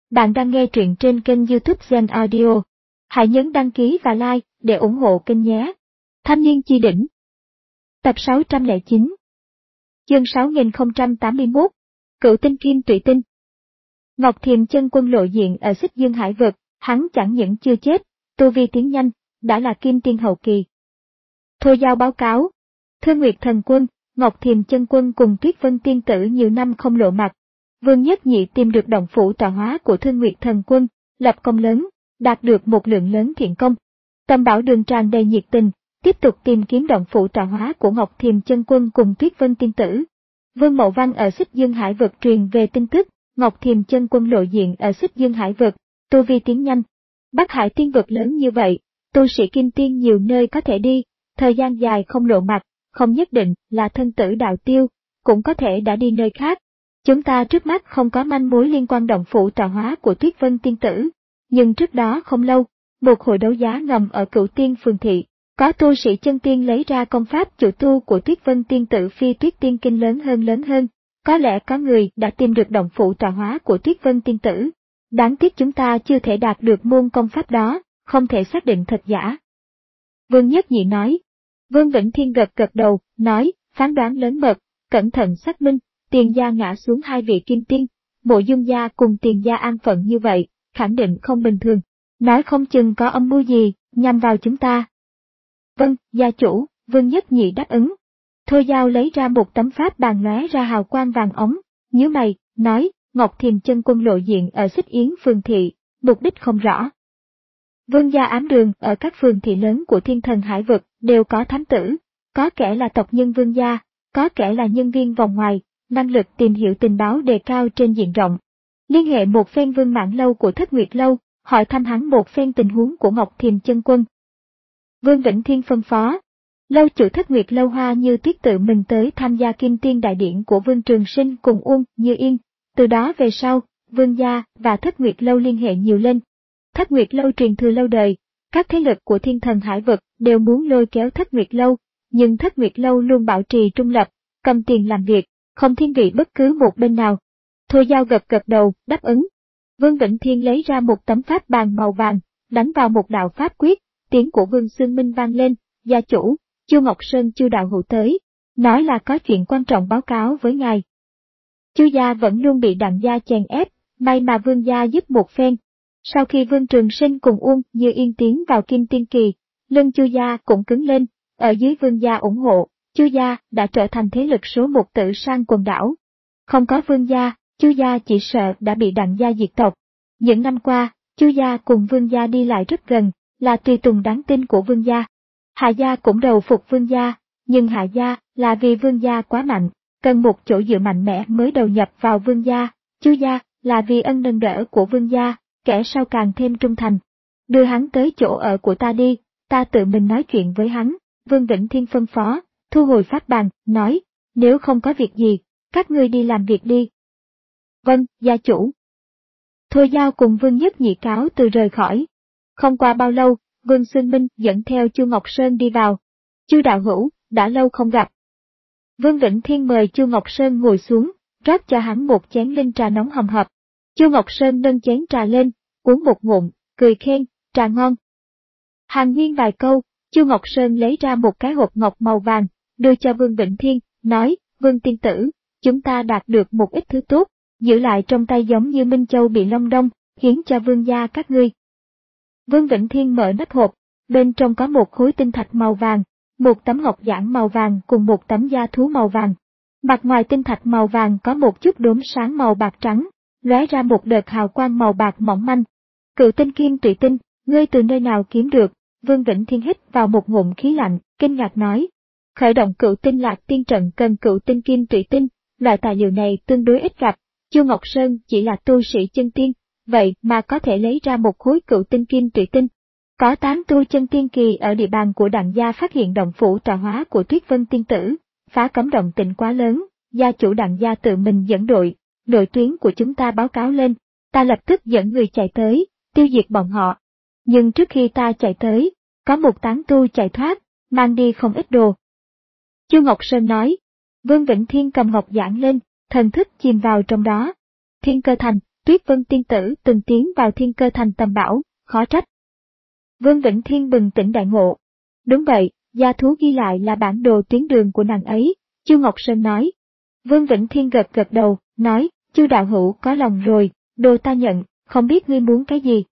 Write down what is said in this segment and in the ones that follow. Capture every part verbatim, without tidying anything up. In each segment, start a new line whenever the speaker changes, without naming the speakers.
Bạn đang nghe truyện trên kênh YouTube Zen Audio. Hãy nhấn đăng ký và like để ủng hộ kênh nhé. Thanh niên chi đỉnh. Tập sáu trăm lẻ chín. Chương sáu nghìn không trăm tám mươi mốt. Cựu tinh kim tụy tinh. Ngọc Thiềm chân quân lộ diện ở Xích Dương Hải vực, hắn chẳng những chưa chết, tu vi tiến nhanh, đã là kim tiên hậu kỳ. Thôi Giao báo cáo. Thưa Nguyệt Thần Quân, Ngọc Thiềm chân quân cùng Tuyết Vân tiên tử nhiều năm không lộ mặt. Vương Nhất Nhị tìm được động phủ tọa hóa của Thương Nguyệt Thần Quân, lập công lớn, đạt được một lượng lớn thiện công. Tâm Bảo Đường tràn đầy nhiệt tình, tiếp tục tìm kiếm động phủ tọa hóa của Ngọc Thiềm chân quân cùng Tuyết Vân tiên tử. Vương Mậu Văn ở Xích Dương Hải vực truyền về tin tức, Ngọc Thiềm chân quân lộ diện ở Xích Dương Hải vực, tu vi tiến nhanh. Bắc Hải tiên vực lớn như vậy, tu sĩ kim tiên nhiều nơi có thể đi, thời gian dài không lộ mặt, không nhất định là thân tử đạo tiêu, cũng có thể đã đi nơi khác. Chúng ta trước mắt không có manh mối liên quan động phủ tọa hóa của Tuyết Vân tiên tử, nhưng trước đó không lâu, một hội đấu giá ngầm ở Cửu Tiên Phường Thị, có tu sĩ chân tiên lấy ra công pháp chủ tu của Tuyết Vân tiên tử phi Tuyết Tiên Kinh lớn hơn lớn hơn, có lẽ có người đã tìm được động phủ tọa hóa của Tuyết Vân tiên tử. Đáng tiếc chúng ta chưa thể đạt được môn công pháp đó, không thể xác định thật giả. Vương Nhất Nhị nói. Vương Vĩnh Thiên gật gật đầu, nói, phán đoán lớn mật, cẩn thận xác minh. Tiền gia ngã xuống hai vị kim tiên, Mộ Dung gia cùng Tiền gia an phận như vậy, khẳng định không bình thường, nói không chừng có âm mưu gì, nhằm vào chúng ta. Vâng, gia chủ, Vương Nhất Nhị đáp ứng. Thôi Giao lấy ra một tấm pháp bàn lóe ra hào quang vàng ống, nhíu mày, nói, Ngọc Thiềm chân quân lộ diện ở Xích Yến Phường Thị, mục đích không rõ. Vương gia ám đường ở các phường thị lớn của Thiên Thần Hải vực đều có thám tử, có kẻ là tộc nhân Vương gia, có kẻ là nhân viên vòng ngoài. Năng lực tìm hiểu tình báo đề cao trên diện rộng. Liên hệ một phen Vương Mãn Lâu của Thất Nguyệt Lâu, hỏi thăm hắn một phen tình huống của Ngọc Thiềm chân quân. Vương Vĩnh Thiên phân phó. Lâu chủ Thất Nguyệt Lâu Hoa Như Tuyết tự mình tới tham gia Kim Tiên đại điển của Vương Trường Sinh cùng Uông Như Yên. Từ đó về sau, Vương gia và Thất Nguyệt Lâu liên hệ nhiều lên. Thất Nguyệt Lâu truyền thừa lâu đời, các thế lực của Thiên Thần Hải vực đều muốn lôi kéo Thất Nguyệt Lâu, nhưng Thất Nguyệt Lâu luôn bảo trì trung lập, cầm tiền làm việc, không thiên vị bất cứ một bên nào. Thôi Giao gật gật đầu, đáp ứng. Vương Vĩnh Thiên lấy ra một tấm pháp bàn màu vàng, đánh vào một đạo pháp quyết, tiếng của Vương Xương Minh vang lên, gia chủ, Chu Ngọc Sơn Chu đạo hữu tới, nói là có chuyện quan trọng báo cáo với ngài. Chu gia vẫn luôn bị Đặng gia chèn ép, may mà Vương gia giúp một phen. Sau khi Vương Trường Sinh cùng Uông Như Yên tiến vào Kim Tiên kỳ, lưng Chu gia cũng cứng lên, ở dưới Vương gia ủng hộ. Chu gia đã trở thành thế lực số một tự sang quần đảo. Không có Vương gia, Chu gia chỉ sợ đã bị Đặng gia diệt tộc. Những năm qua, Chu gia cùng Vương gia đi lại rất gần, là tùy tùng đáng tin của Vương gia. Hạ gia cũng đầu phục Vương gia, nhưng Hạ gia là vì Vương gia quá mạnh, cần một chỗ dựa mạnh mẽ mới đầu nhập vào Vương gia. Chu gia là vì ân nâng đỡ của Vương gia, kẻ sau càng thêm trung thành. Đưa hắn tới chỗ ở của ta đi, ta tự mình nói chuyện với hắn. Vương Vĩnh Thiên phân phó. Thu hồi pháp bàn, nói, nếu không có việc gì, các ngươi đi làm việc đi. Vâng, gia chủ. Thôi Giao cùng Vương Nhất Nhị cáo từ rời khỏi. Không qua bao lâu, Vương Xương Minh dẫn theo Chu Ngọc Sơn đi vào. Chu đạo hữu, đã lâu không gặp. Vương Vĩnh Thiên mời Chu Ngọc Sơn ngồi xuống, rót cho hắn một chén linh trà nóng hầm hập. Chu Ngọc Sơn nâng chén trà lên, uống một ngụm, cười khen, trà ngon. Hàn huyên vài câu, Chu Ngọc Sơn lấy ra một cái hộp ngọc màu vàng, đưa cho Vương Vĩnh Thiên, nói, Vương tiên tử, chúng ta đạt được một ít thứ tốt, giữ lại trong tay giống như Minh Châu bị Long Đong, hiến cho vương gia các ngươi. Vương Vĩnh Thiên mở nắp hộp, bên trong có một khối tinh thạch màu vàng, một tấm ngọc giản màu vàng cùng một tấm da thú màu vàng. Mặt ngoài tinh thạch màu vàng có một chút đốm sáng màu bạc trắng, lóe ra một đợt hào quang màu bạc mỏng manh. Cựu tinh kim tụy tinh, ngươi từ nơi nào kiếm được? Vương Vĩnh Thiên hít vào một ngụm khí lạnh, kinh ngạc nói. Khởi động cựu tinh lạc tiên trận cần cựu tinh kim tụy tinh, loại tài liệu này tương đối ít gặp. Chu Ngọc Sơn chỉ là tu sĩ chân tiên, vậy mà có thể lấy ra một khối cựu tinh kim tụy tinh. Có tám tu chân tiên kỳ ở địa bàn của Đặng gia phát hiện động phủ tọa hóa của Tuyết Vân tiên tử, phá cấm động tĩnh quá lớn, gia chủ Đặng gia tự mình dẫn đội, đội tuyến của chúng ta báo cáo lên, ta lập tức dẫn người chạy tới, tiêu diệt bọn họ. Nhưng trước khi ta chạy tới, có một tán tu chạy thoát, mang đi không ít đồ. Chu Ngọc Sơn nói. Vương Vĩnh Thiên cầm ngọc giản lên, thần thức chìm vào trong đó. Thiên Cơ Thành, Tuyết Vân tiên tử từng tiến vào Thiên Cơ Thành tầm bảo, khó trách. Vương Vĩnh Thiên bừng tỉnh đại ngộ. Đúng vậy, gia thú ghi lại là bản đồ tuyến đường của nàng ấy, Chu Ngọc Sơn nói. Vương Vĩnh Thiên gật gật đầu, nói, Chu đạo hữu có lòng rồi, đồ ta nhận, không biết ngươi muốn cái gì.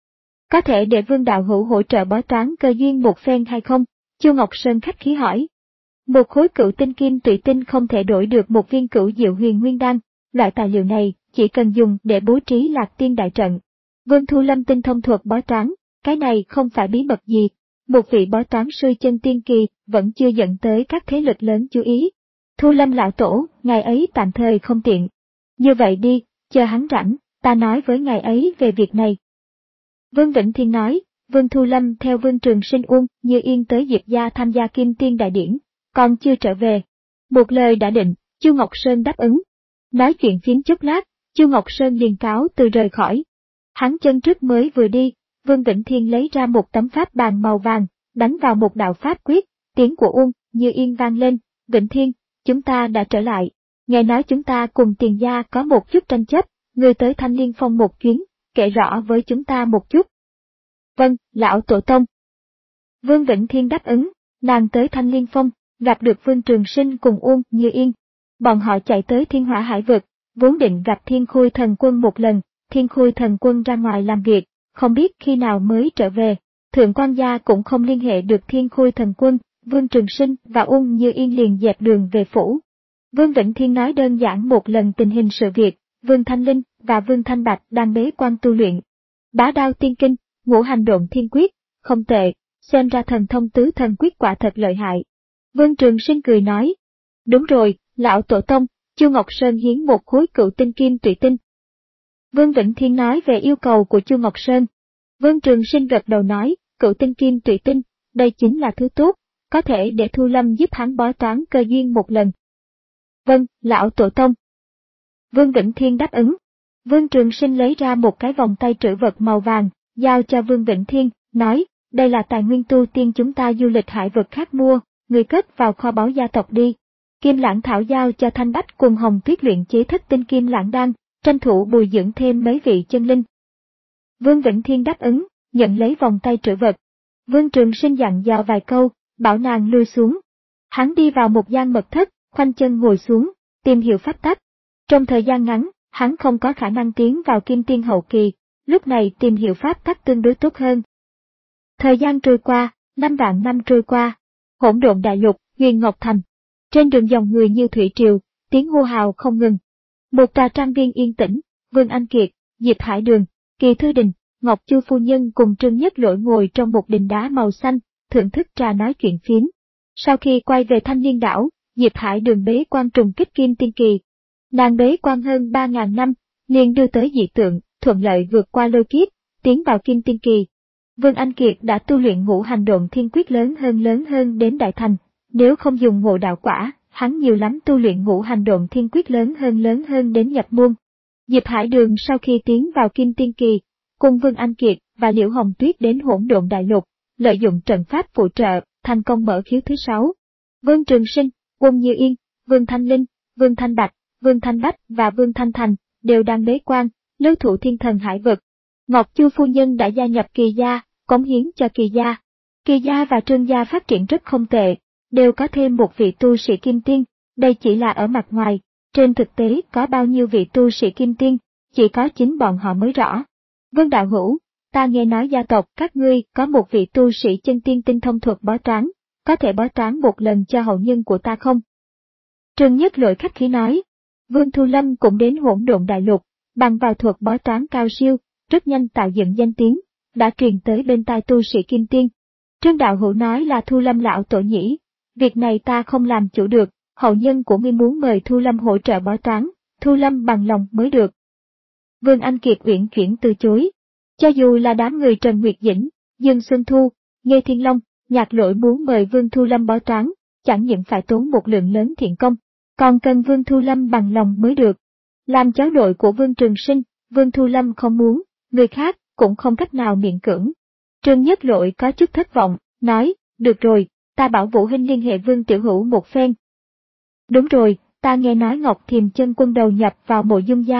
Có thể để Vương đạo hữu hỗ trợ bói toán cơ duyên một phen hay không? Chu Ngọc Sơn khách khí hỏi. Một khối cửu tinh kim tụy tinh không thể đổi được một viên cửu diệu huyền nguyên đan, loại tài liệu này chỉ cần dùng để bố trí lạc tiên đại trận. Vương Thu Lâm tinh thông thuật bói toán, cái này không phải bí mật gì. Một vị bói toán sư chân tiên kỳ vẫn chưa dẫn tới các thế lực lớn chú ý. Thu Lâm lão tổ, ngày ấy tạm thời không tiện. Như vậy đi, chờ hắn rảnh, ta nói với ngài ấy về việc này. Vương Vĩnh Thiên nói, Vương Thu Lâm theo Vương Trường Sinh Uông Như Yên tới Diệp gia tham gia Kim Tiên đại điển, còn chưa trở về. Một lời đã định, Chu Ngọc Sơn đáp ứng. Nói chuyện phím chút lát, Chu Ngọc Sơn liền cáo từ rời khỏi. Hắn chân trước mới vừa đi, Vương Vĩnh Thiên lấy ra một tấm pháp bàn màu vàng, đánh vào một đạo pháp quyết, tiếng của Uông Như Yên vang lên, Vĩnh Thiên, chúng ta đã trở lại. Nghe nói chúng ta cùng Tiền gia có một chút tranh chấp, ngươi tới Thanh Liên Phong một chuyến, kể rõ với chúng ta một chút. Vâng, lão tổ tông. Vương Vĩnh Thiên đáp ứng, nàng tới Thanh Liên Phong, gặp được Vương Trường Sinh cùng Uông Như Yên. Bọn họ chạy tới Thiên Hỏa Hải Vực, vốn định gặp Thiên Khôi Thần Quân một lần, Thiên Khôi Thần Quân ra ngoài làm việc, không biết khi nào mới trở về. Thượng quan gia cũng không liên hệ được Thiên Khôi Thần Quân, Vương Trường Sinh và Uông Như Yên liền dẹp đường về phủ. Vương Vĩnh Thiên nói đơn giản một lần tình hình sự việc, Vương Thanh Linh và Vương Thanh Bạch đang bế quan tu luyện. Bá đao tiên kinh, ngũ hành độn thiên quyết, không tệ, xem ra thần thông tứ thần quyết quả thật lợi hại. Vương Trường Sinh cười nói, đúng rồi, lão tổ tông, Chu Ngọc Sơn hiến một khối cửu tinh kim tụy tinh. Vương Vĩnh Thiên nói về yêu cầu của Chu Ngọc Sơn. Vương Trường Sinh gật đầu nói, cửu tinh kim tụy tinh, đây chính là thứ tốt, có thể để Thu Lâm giúp hắn bói toán cơ duyên một lần. Vâng, lão tổ tông. Vương Vĩnh Thiên đáp ứng. Vương Trường Sinh lấy ra một cái vòng tay trữ vật màu vàng, giao cho Vương Vĩnh Thiên, nói, đây là tài nguyên tu tiên chúng ta du lịch hải vực khác mua, người cất vào kho báu gia tộc đi. Kim Lãng Thảo giao cho Thanh Bách cùng Hồng Tuyết luyện chế thất tinh kim lãng đan, tranh thủ bồi dưỡng thêm mấy vị chân linh. Vương Vĩnh Thiên đáp ứng, nhận lấy vòng tay trữ vật. Vương Trường Sinh dặn dò vài câu, bảo nàng lui xuống. Hắn đi vào một gian mật thất, khoanh chân ngồi xuống, tìm hiểu pháp tắc. Trong thời gian ngắn, hắn không có khả năng tiến vào kim tiên hậu kỳ, lúc này tìm hiểu pháp tắc tương đối tốt hơn. Thời gian trôi qua, năm vạn năm trôi qua, Hỗn Độn Đại Lục, Huyền Ngọc Thành. Trên đường dòng người như thủy triều, tiếng hô hào không ngừng. Một tòa trang viên yên tĩnh, Vương Anh Kiệt, Diệp Hải Đường, Kỳ Thư Đình, Ngọc Chu phu nhân cùng Trương Nhất Lỗi ngồi trong một đình đá màu xanh, thưởng thức trà nói chuyện phiếm. Sau khi quay về Thanh Liên đảo, Diệp Hải Đường bế quan trùng kích kim tiên kỳ. Nàng bế quan hơn ba ngàn năm, liền đưa tới dị tượng, thuận lợi vượt qua lôi kiếp, tiến vào kim tiên kỳ. Vương Anh Kiệt đã tu luyện ngũ hành độn thiên quyết lớn hơn lớn hơn đến đại thành, nếu không dùng ngộ đạo quả, hắn nhiều lắm tu luyện ngũ hành độn thiên quyết lớn hơn lớn hơn đến nhập môn. Diệp Hải Đường sau khi tiến vào kim tiên kỳ, cùng Vương Anh Kiệt và Liễu Hồng Tuyết đến Hỗn Độn Đại Lục, lợi dụng trận pháp phụ trợ, thành công mở khiếu thứ sáu. Vương Trường Sinh, Uông Như Yên, Vương Thanh Linh, Vương Thanh Bạch, Vương Thanh Bách và Vương Thanh Thành đều đang bế quan, lưu thủ thiên thần hải vực. Ngọc Chu phu nhân đã gia nhập Kỳ gia, cống hiến cho Kỳ gia. Kỳ gia và Trương gia phát triển rất không tệ, đều có thêm một vị tu sĩ kim tiên, đây chỉ là ở mặt ngoài, trên thực tế có bao nhiêu vị tu sĩ kim tiên, chỉ có chính bọn họ mới rõ. Vương đạo hữu, ta nghe nói gia tộc các ngươi có một vị tu sĩ chân tiên tinh thông thuật bói toán, có thể bói toán một lần cho hậu nhân của ta không? Trương Nhất Lỗi khách khí nói. Vương Thu Lâm cũng đến Hỗn Độn Đại Lục, bằng vào thuật bói toán cao siêu, rất nhanh tạo dựng danh tiếng, đã truyền tới bên tai tu sĩ kim tiên. Trương đạo hữu nói là Thu Lâm lão tổ nhĩ, việc này ta không làm chủ được, hậu nhân của ngươi muốn mời Thu Lâm hỗ trợ bói toán, Thu Lâm bằng lòng mới được. Vương Anh Kiệt uyển chuyển từ chối. Cho dù là đám người Trần Nguyệt Dĩnh, Dương Xuân Thu, Nghê Thiên Long, Nhạc Lỗi muốn mời Vương Thu Lâm bói toán, chẳng những phải tốn một lượng lớn thiện công, còn cần Vương Thu Lâm bằng lòng mới được. Làm cháu nội của Vương Trường Sinh, Vương Thu Lâm không muốn, người khác cũng không cách nào miễn cưỡng. Trương Nhất Lỗi có chút thất vọng, nói, được rồi, ta bảo Vũ Huynh liên hệ Vương Tiểu Hữu một phen. Đúng rồi, ta nghe nói Ngọc Thiềm chân quân đầu nhập vào Mộ Dung gia,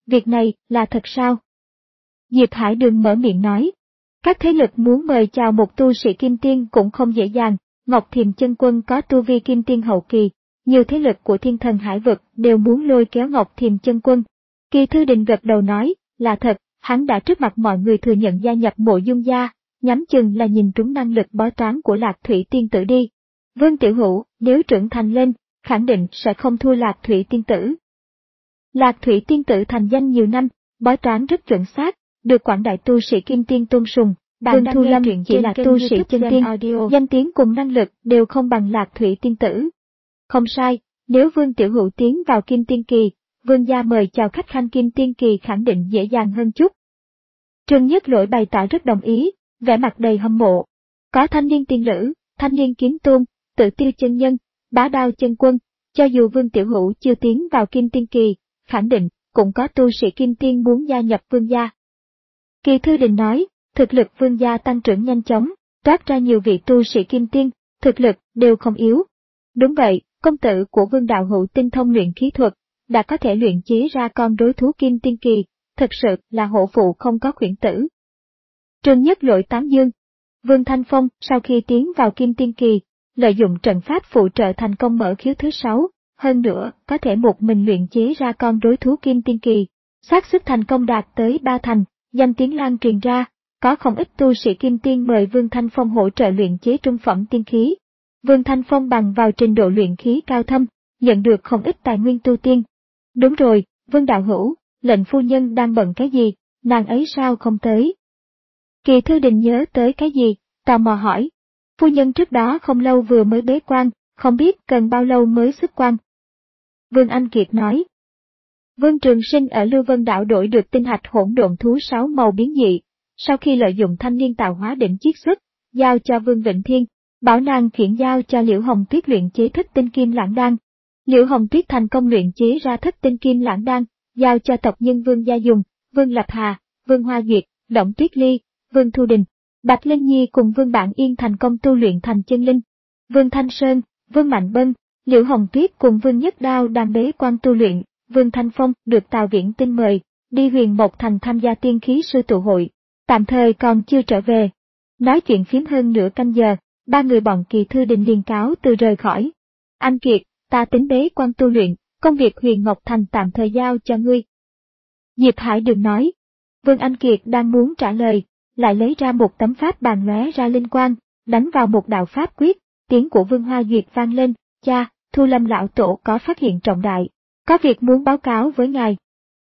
việc này là thật sao? Diệp Hải Đường mở miệng nói. Các thế lực muốn mời chào một tu sĩ kim tiên cũng không dễ dàng, Ngọc Thiềm Chân Quân có tu vi kim tiên hậu kỳ, nhiều thế lực của thiên thần hải vực đều muốn lôi kéo Ngọc Thiềm Chân Quân. Kỳ Thư Đình gật đầu nói, là thật, hắn đã trước mặt mọi người thừa nhận gia nhập Mộ Dung gia, nhắm chừng là nhìn trúng năng lực bói toán của Lạc Thủy Tiên Tử đi. Vương Tiểu Hữu, nếu trưởng thành lên, khẳng định sẽ không thua Lạc Thủy Tiên Tử. Lạc Thủy Tiên Tử thành danh nhiều năm, bói toán rất chuẩn xác, được quảng đại tu sĩ kim tiên tôn sùng. Vương Thu Lâm chỉ là tu sĩ chân tiên, danh tiếng cùng năng lực đều không bằng Lạc Thủy Tiên Tử. Không sai, nếu Vương Tiểu Hữu tiến vào kim tiên kỳ, Vương gia mời chào khách khanh kim tiên kỳ khẳng định dễ dàng hơn chút. Trương Nhất Lỗi bày tỏ rất đồng ý, vẻ mặt đầy hâm mộ. Có thanh niên tiên lữ, thanh niên kiếm tôn, Tự Tiêu chân nhân, Bá Đao chân quân, cho dù Vương Tiểu Hữu chưa tiến vào kim tiên kỳ, khẳng định cũng có tu sĩ kim tiên muốn gia nhập Vương gia. Kỳ Thư Đình nói, thực lực Vương gia tăng trưởng nhanh chóng, toát ra nhiều vị tu sĩ kim tiên, thực lực đều không yếu. Đúng vậy, công tử của Vương đạo hữu tinh thông luyện khí thuật, đã có thể luyện chế ra con đối thú kim tiên kỳ, thực sự là hổ phụ không có khuyển tử. Trương Nhất Lỗi tán dương. Vương Thanh Phong sau khi tiến vào kim tiên kỳ, lợi dụng trận pháp phụ trợ thành công mở khiếu thứ sáu, hơn nữa có thể một mình luyện chế ra con đối thú kim tiên kỳ, xác suất thành công đạt tới ba thành, danh tiếng lan truyền ra, có không ít tu sĩ kim tiên mời Vương Thanh Phong hỗ trợ luyện chế trung phẩm tiên khí. Vương Thanh Phong bằng vào trình độ luyện khí cao thâm, nhận được không ít tài nguyên tu tiên. Đúng rồi, Vương đạo hữu, lệnh phu nhân đang bận cái gì, nàng ấy sao không tới? Kỳ Thư Đình nhớ tới cái gì, tò mò hỏi. Phu nhân trước đó không lâu vừa mới bế quan, không biết cần bao lâu mới xuất quan. Vương Anh Kiệt nói. Vương Trường Sinh ở Lưu Vân Đảo đổi được tinh hạch hỗn độn thú sáu màu biến dị, sau khi lợi dụng thanh niên tạo hóa định chiết xuất, giao cho Vương Vịnh Thiên, bảo nàng chuyển giao cho Liễu Hồng Tuyết luyện chế thất tinh kim lãng đan. Liễu Hồng Tuyết thành công luyện chế ra thất tinh kim lãng đan, giao cho tộc nhân Vương Gia dùng, Vương Lập Hà, Vương Hoa Duyệt, Động Tuyết Ly, Vương Thu Đình, Bạch Linh Nhi cùng Vương Bản Yên thành công tu luyện thành chân linh. Vương Thanh Sơn, Vương Mạnh Bân, Liễu Hồng Tuyết cùng Vương Nhất Đao đang bế quan tu luyện, Vương Thanh Phong được Tào Viễn Tinh mời, đi Huyền Mộc Thành tham gia tiên khí sư tụ hội, tạm thời còn chưa trở về. Nói chuyện phiếm hơn nửa canh giờ, ba người bọn Kỳ Thư Đình liền cáo từ rời khỏi. Anh Kiệt, ta tính bế quan tu luyện, công việc Huyền Ngọc Thành tạm thời giao cho ngươi. Diệp Hải Đường nói. Vương Anh Kiệt đang muốn trả lời, lại lấy ra một tấm pháp bàn lóe ra linh quang, đánh vào một đạo pháp quyết, tiếng của Vương Hoa Duyệt vang lên, cha, Thu Lâm lão tổ có phát hiện trọng đại, có việc muốn báo cáo với ngài.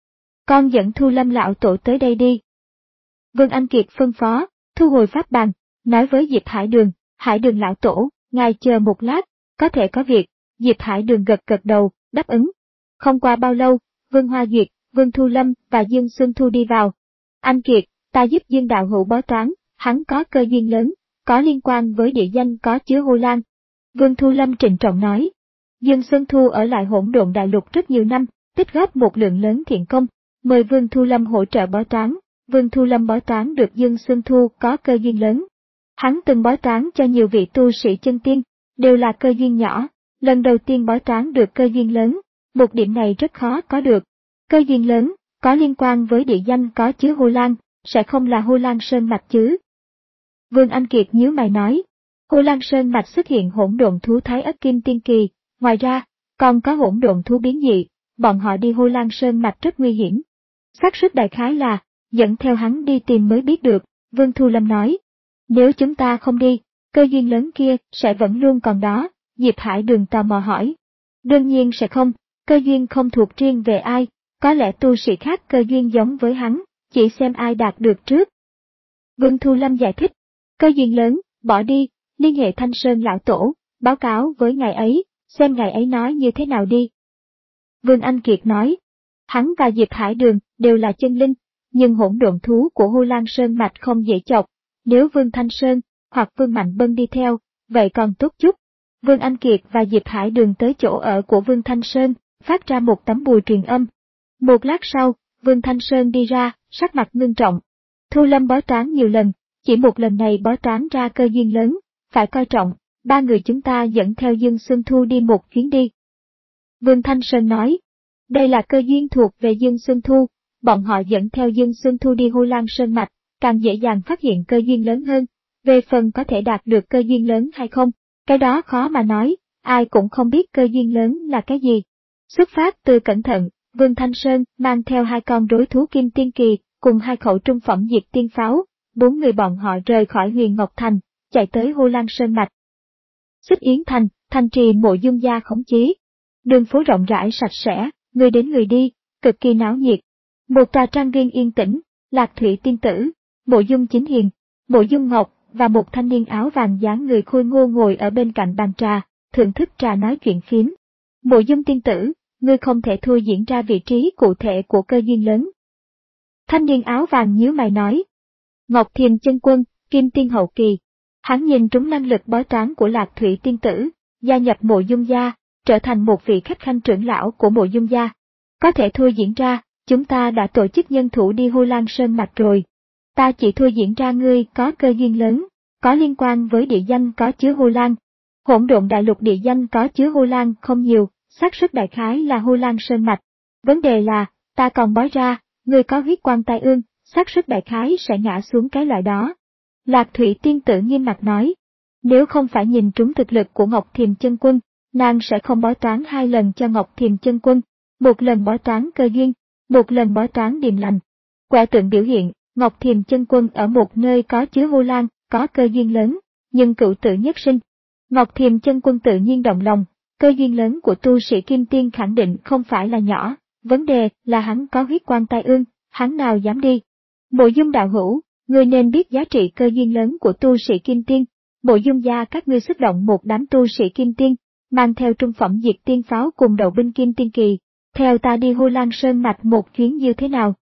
Con dẫn Thu Lâm lão tổ tới đây đi. Vương Anh Kiệt phân phó, thu hồi pháp bàn, nói với Diệp Hải Đường, Hải Đường lão tổ, ngài chờ một lát, có thể có việc. Diệp Hải Đường gật gật đầu, đáp ứng. Không qua bao lâu, Vương Hoa Duyệt, Vương Thu Lâm và Dương Xuân Thu đi vào. Anh Kiệt, ta giúp Dương đạo hữu bói toán, hắn có cơ duyên lớn, có liên quan với địa danh có chứa Hồ Lan. Vương Thu Lâm trịnh trọng nói. Dương Xuân Thu ở lại Hỗn Độn Đại Lục rất nhiều năm, tích góp một lượng lớn thiện công, mời Vương Thu Lâm hỗ trợ bói toán. Vương Thu Lâm bói toán được Dương Xuân Thu có cơ duyên lớn. Hắn từng bói toán cho nhiều vị tu sĩ chân tiên, đều là cơ duyên nhỏ, lần đầu tiên bói toán được cơ duyên lớn, một điểm này rất khó có được. Cơ duyên lớn, có liên quan với địa danh có chứa Hồ Lan, sẽ không là Hồ Lan Sơn Mạch chứ. Vương Anh Kiệt nhíu mày nói, Hồ Lan Sơn Mạch xuất hiện hỗn độn thú Thái Ất Kim Tiên Kỳ, ngoài ra, còn có hỗn độn thú biến dị, bọn họ đi Hồ Lan Sơn Mạch rất nguy hiểm. Xác suất đại khái là, dẫn theo hắn đi tìm mới biết được, Vương Thu Lâm nói. Nếu chúng ta không đi, cơ duyên lớn kia sẽ vẫn luôn còn đó, Diệp Hải Đường tò mò hỏi. Đương nhiên sẽ không, cơ duyên không thuộc riêng về ai, có lẽ tu sĩ khác cơ duyên giống với hắn, chỉ xem ai đạt được trước. Vương Thu Lâm giải thích, cơ duyên lớn, bỏ đi, liên hệ Thanh Sơn lão tổ, báo cáo với ngài ấy, xem ngài ấy nói như thế nào đi. Vương Anh Kiệt nói, hắn và Diệp Hải Đường đều là chân linh, nhưng hỗn độn thú của Hồ Lan Sơn Mạch không dễ chọc, nếu Vương Thanh Sơn hoặc Vương Mạnh Bân đi theo, vậy còn tốt chút. Vương Anh Kiệt và Diệp Hải Đường tới chỗ ở của Vương Thanh Sơn, phát ra một tấm bùa truyền âm. Một lát sau, Vương Thanh Sơn đi ra, sắc mặt ngưng trọng. Thu Lâm bói toán nhiều lần, chỉ một lần này bói toán ra cơ duyên lớn, phải coi trọng, ba người chúng ta dẫn theo Dương Xuân Thu đi một chuyến đi. Vương Thanh Sơn nói, đây là cơ duyên thuộc về Dương Xuân Thu, bọn họ dẫn theo Dương Xuân Thu đi Hu Lan Sơn Mạch, càng dễ dàng phát hiện cơ duyên lớn hơn. Về phần có thể đạt được cơ duyên lớn hay không, cái đó khó mà nói, ai cũng không biết cơ duyên lớn là cái gì. Xuất phát từ cẩn thận, Vương Thanh Sơn mang theo hai con rối thú kim tiên kỳ, cùng hai khẩu trung phẩm diệt tiên pháo, bốn người bọn họ rời khỏi Huyền Ngọc Thành, chạy tới Hu Lan Sơn Mạch. Xích Yến Thành, thành trì Mộ Dung gia khống chế. Đường phố rộng rãi sạch sẽ, người đến người đi, cực kỳ náo nhiệt. Một tòa trang viên yên tĩnh, Lạc Thủy tiên tử, Mộ Dung Chính Hiền, Mộ Dung Ngọc và một thanh niên áo vàng dáng người khôi ngô ngồi ở bên cạnh bàn trà, thưởng thức trà nói chuyện phiếm. Mộ Dung tiên tử, ngươi không thể thua diễn ra vị trí cụ thể của cơ duyên lớn. Thanh niên áo vàng nhíu mày nói. Ngọc Thiềm chân quân, kim tiên hậu kỳ. Hắn nhìn trúng năng lực bói toán của Lạc Thủy tiên tử, gia nhập Mộ Dung gia, trở thành một vị khách khanh trưởng lão của Mộ Dung gia. Có thể thua diễn ra, chúng ta đã tổ chức nhân thủ đi Hu Lan Sơn Mạch rồi. Ta chỉ thua diễn ra ngươi có cơ duyên lớn, có liên quan với địa danh có chứa Hu Lan. Hỗn độn đại lục địa danh có chứa Hu Lan không nhiều, xác suất đại khái là Hu Lan Sơn Mạch. Vấn đề là, ta còn bói ra, ngươi có huyết quan tai ương, xác suất đại khái sẽ ngã xuống cái loại đó. Lạc Thủy tiên tử nghiêm mặt nói, nếu không phải nhìn trúng thực lực của Ngọc Thiềm chân quân, nàng sẽ không bói toán hai lần cho Ngọc Thiềm chân quân, một lần bói toán cơ duyên, một lần bói toán điềm lành. Quẻ tượng biểu hiện, Ngọc Thiềm chân quân ở một nơi có chứa Hu Lan, có cơ duyên lớn, nhưng cựu tử nhất sinh. Ngọc Thiềm chân quân tự nhiên động lòng, cơ duyên lớn của tu sĩ kim tiên khẳng định không phải là nhỏ, vấn đề là hắn có huyết quan tai ương, hắn nào dám đi. Mộ Dung đạo hữu, ngươi nên biết giá trị cơ duyên lớn của tu sĩ kim tiên. Mộ Dung gia các ngươi xuất động một đám tu sĩ kim tiên, mang theo trung phẩm diệt tiên pháo cùng đầu binh kim tiên kỳ, theo ta đi Hu Lan Sơn Mạch một chuyến như thế nào?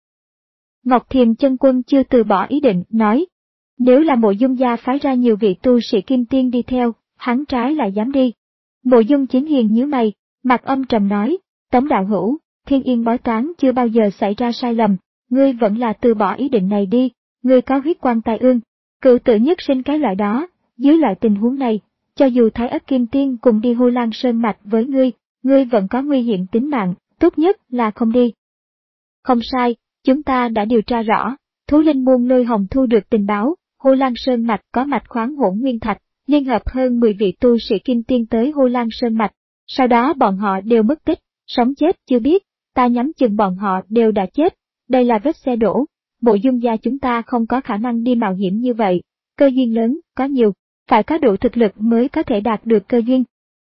Ngọc Thiềm chân quân chưa từ bỏ ý định, nói, nếu là Mộ Dung gia phái ra nhiều vị tu sĩ kim tiên đi theo, hắn trái lại dám đi. Mộ Dung Chính Hiền nhíu mày, mặt âm trầm nói, Tống đạo hữu, Thiên Yên bói toán chưa bao giờ xảy ra sai lầm, ngươi vẫn là từ bỏ ý định này đi, ngươi có huyết quan tai ương, cựu tử nhất sinh cái loại đó, dưới loại tình huống này, cho dù Thái Ất Kim Tiên cùng đi Hu Lan Sơn Mạch với ngươi, ngươi vẫn có nguy hiểm tính mạng, tốt nhất là không đi. Không sai, chúng ta đã điều tra rõ, Thú Linh Môn Lôi Hồng thu được tình báo, Hu Lan Sơn Mạch có mạch khoáng hỗn nguyên thạch, liên hợp hơn mười vị tu sĩ kim tiên tới Hu Lan Sơn Mạch, sau đó bọn họ đều mất tích, sống chết chưa biết, ta nhắm chừng bọn họ đều đã chết, đây là vết xe đổ, Mộ Dung gia chúng ta không có khả năng đi mạo hiểm như vậy, cơ duyên lớn, có nhiều, phải có đủ thực lực mới có thể đạt được cơ duyên.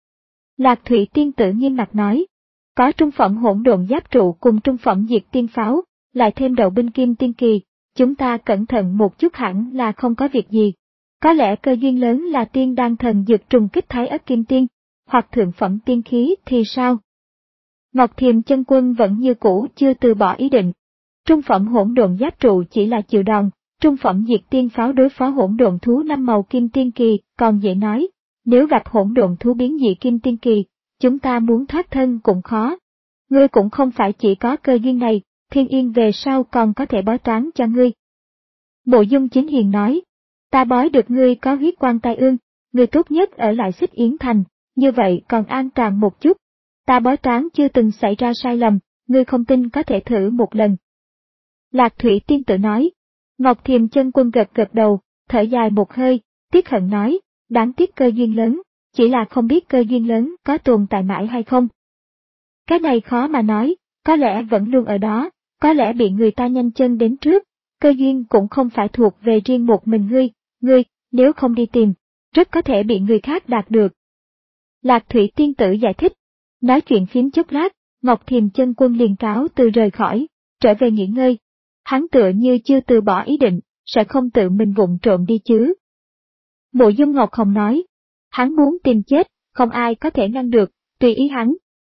Lạc Thủy tiên tử nghiêm mặt nói, có trung phẩm hỗn độn giáp trụ cùng trung phẩm diệt tiên pháo, lại thêm đầu binh kim tiên kỳ, chúng ta cẩn thận một chút hẳn là không có việc gì. Có lẽ cơ duyên lớn là tiên đan thần dược trùng kích Thái Ất Kim Tiên, hoặc thượng phẩm tiên khí thì sao? Ngọc Thiềm chân quân vẫn như cũ chưa từ bỏ ý định. Trung phẩm hỗn độn giáp trụ chỉ là chịu đòn, trung phẩm diệt tiên pháo đối phó hỗn độn thú năm màu kim tiên kỳ còn dễ nói, nếu gặp hỗn độn thú biến dị kim tiên kỳ, chúng ta muốn thoát thân cũng khó. Ngươi cũng không phải chỉ có cơ duyên này, Thiên Yên về sau còn có thể bói toán cho ngươi. Mộ Dung Chính Hiền nói, ta bói được ngươi có huyết quan tai ương, ngươi tốt nhất ở lại Xích Yến Thành, như vậy còn an toàn một chút. Ta bói toán chưa từng xảy ra sai lầm, ngươi không tin có thể thử một lần. Lạc Thủy tiên tử nói. Ngọc Thiềm chân quân gật gật đầu, thở dài một hơi, tiếc hận nói, đáng tiếc cơ duyên lớn, chỉ là không biết cơ duyên lớn có tồn tại mãi hay không. Cái này khó mà nói, có lẽ vẫn luôn ở đó, có lẽ bị người ta nhanh chân đến trước, cơ duyên cũng không phải thuộc về riêng một mình ngươi, ngươi, nếu không đi tìm, rất có thể bị người khác đạt được. Lạc Thủy tiên tử giải thích, nói chuyện phím chốc lát, Ngọc Thiềm chân quân liền cáo từ rời khỏi, trở về nghỉ ngơi. Hắn tựa như chưa từ bỏ ý định, sẽ không tự mình vụng trộm đi chứ. Mộ Dung Ngọc Hồng nói, hắn muốn tìm chết, không ai có thể ngăn được, tùy ý hắn.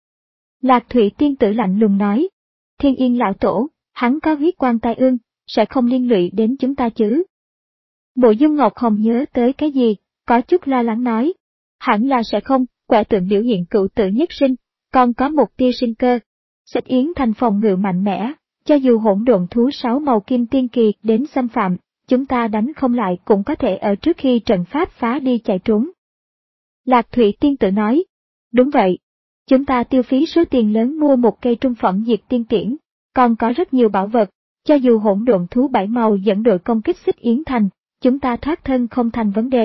Lạc Thủy tiên tử lạnh lùng nói, Thiên Yên lão tổ, hắn có huyết quan tai ương, sẽ không liên lụy đến chúng ta chứ. Mộ Dung Ngọc Hồng nhớ tới cái gì, có chút lo lắng nói, hẳn là sẽ không, quẻ tượng biểu hiện cựu tử nhất sinh, còn có một tia sinh cơ. Xích Yến Thành phòng ngự mạnh mẽ, cho dù hỗn độn thú sáu màu kim tiên kỳ đến xâm phạm, chúng ta đánh không lại cũng có thể ở trước khi trận pháp phá đi chạy trốn. Lạc Thủy tiên tử nói, đúng vậy, chúng ta tiêu phí số tiền lớn mua một cây trung phẩm diệt tiên tiễn, còn có rất nhiều bảo vật. Cho dù hỗn độn thú bảy màu dẫn đội công kích Xích Yến Thành, chúng ta thoát thân không thành vấn đề.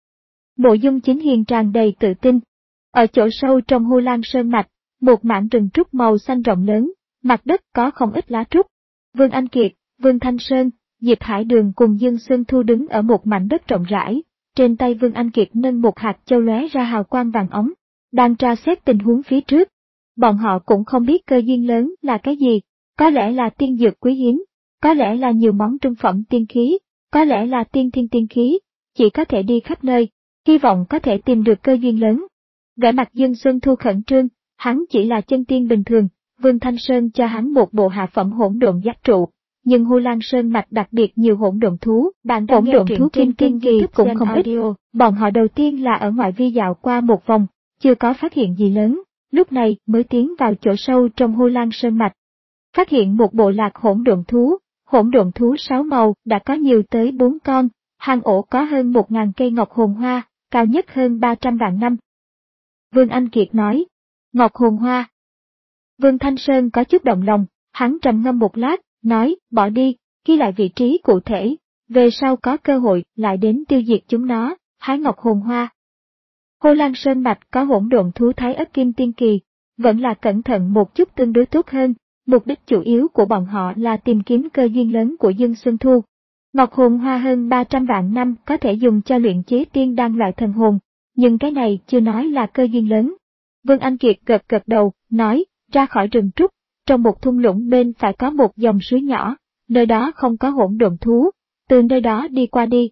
Mộ Dung Chính Hiền tràn đầy tự tin. Ở chỗ sâu trong Hu Lan Sơn Mạch, một mảng rừng trúc màu xanh rộng lớn, mặt đất có không ít lá trúc. Vương Anh Kiệt, Vương Thanh Sơn, Diệp Hải Đường cùng Dương Xuân Thu đứng ở một mảnh đất rộng rãi, trên tay Vương Anh Kiệt nâng một hạt châu lóe ra hào quang vàng óng, đang tra xét tình huống phía trước. Bọn họ cũng không biết cơ duyên lớn là cái gì, có lẽ là tiên dược quý hiếm, có lẽ là nhiều món trung phẩm tiên khí, có lẽ là tiên thiên tiên khí, chỉ có thể đi khắp nơi, hy vọng có thể tìm được cơ duyên lớn. Vẻ mặt Dương Xuân Thu khẩn trương, hắn chỉ là chân tiên bình thường, Vương Thanh Sơn cho hắn một bộ hạ phẩm hỗn độn giáp trụ, nhưng Hu Lan Sơn Mạch đặc biệt nhiều hỗn độn thú, bạn hỗn độn thú kim tiên kỳ cũng không ít. Bọn họ đầu tiên là ở ngoại vi dạo qua một vòng, chưa có phát hiện gì lớn, lúc này mới tiến vào chỗ sâu trong Hu Lan Sơn Mạch. Phát hiện một bộ lạc hỗn độn thú, hỗn độn thú sáu màu đã có nhiều tới bốn con, hang ổ có hơn một ngàn cây ngọc hồn hoa, cao nhất hơn ba trăm vạn năm. Vương Anh Kiệt nói, ngọc hồn hoa. Vương Thanh Sơn có chút động lòng, hắn trầm ngâm một lát, nói, bỏ đi, ghi lại vị trí cụ thể, về sau có cơ hội lại đến tiêu diệt chúng nó, hái ngọc hồn hoa. Hu Lan Sơn Mạch có hỗn độn thú thái ất kim tiên kỳ, vẫn là cẩn thận một chút tương đối tốt hơn, mục đích chủ yếu của bọn họ là tìm kiếm cơ duyên lớn của Dương Xuân Thu. Ngọc hồn hoa hơn ba trăm vạn năm có thể dùng cho luyện chế tiên đan loại thần hồn, nhưng cái này chưa nói là cơ duyên lớn. Vương Anh Kiệt gật gật đầu, nói, ra khỏi rừng trúc, trong một thung lũng bên phải có một dòng suối nhỏ, nơi đó không có hỗn độn thú, từ nơi đó đi qua đi.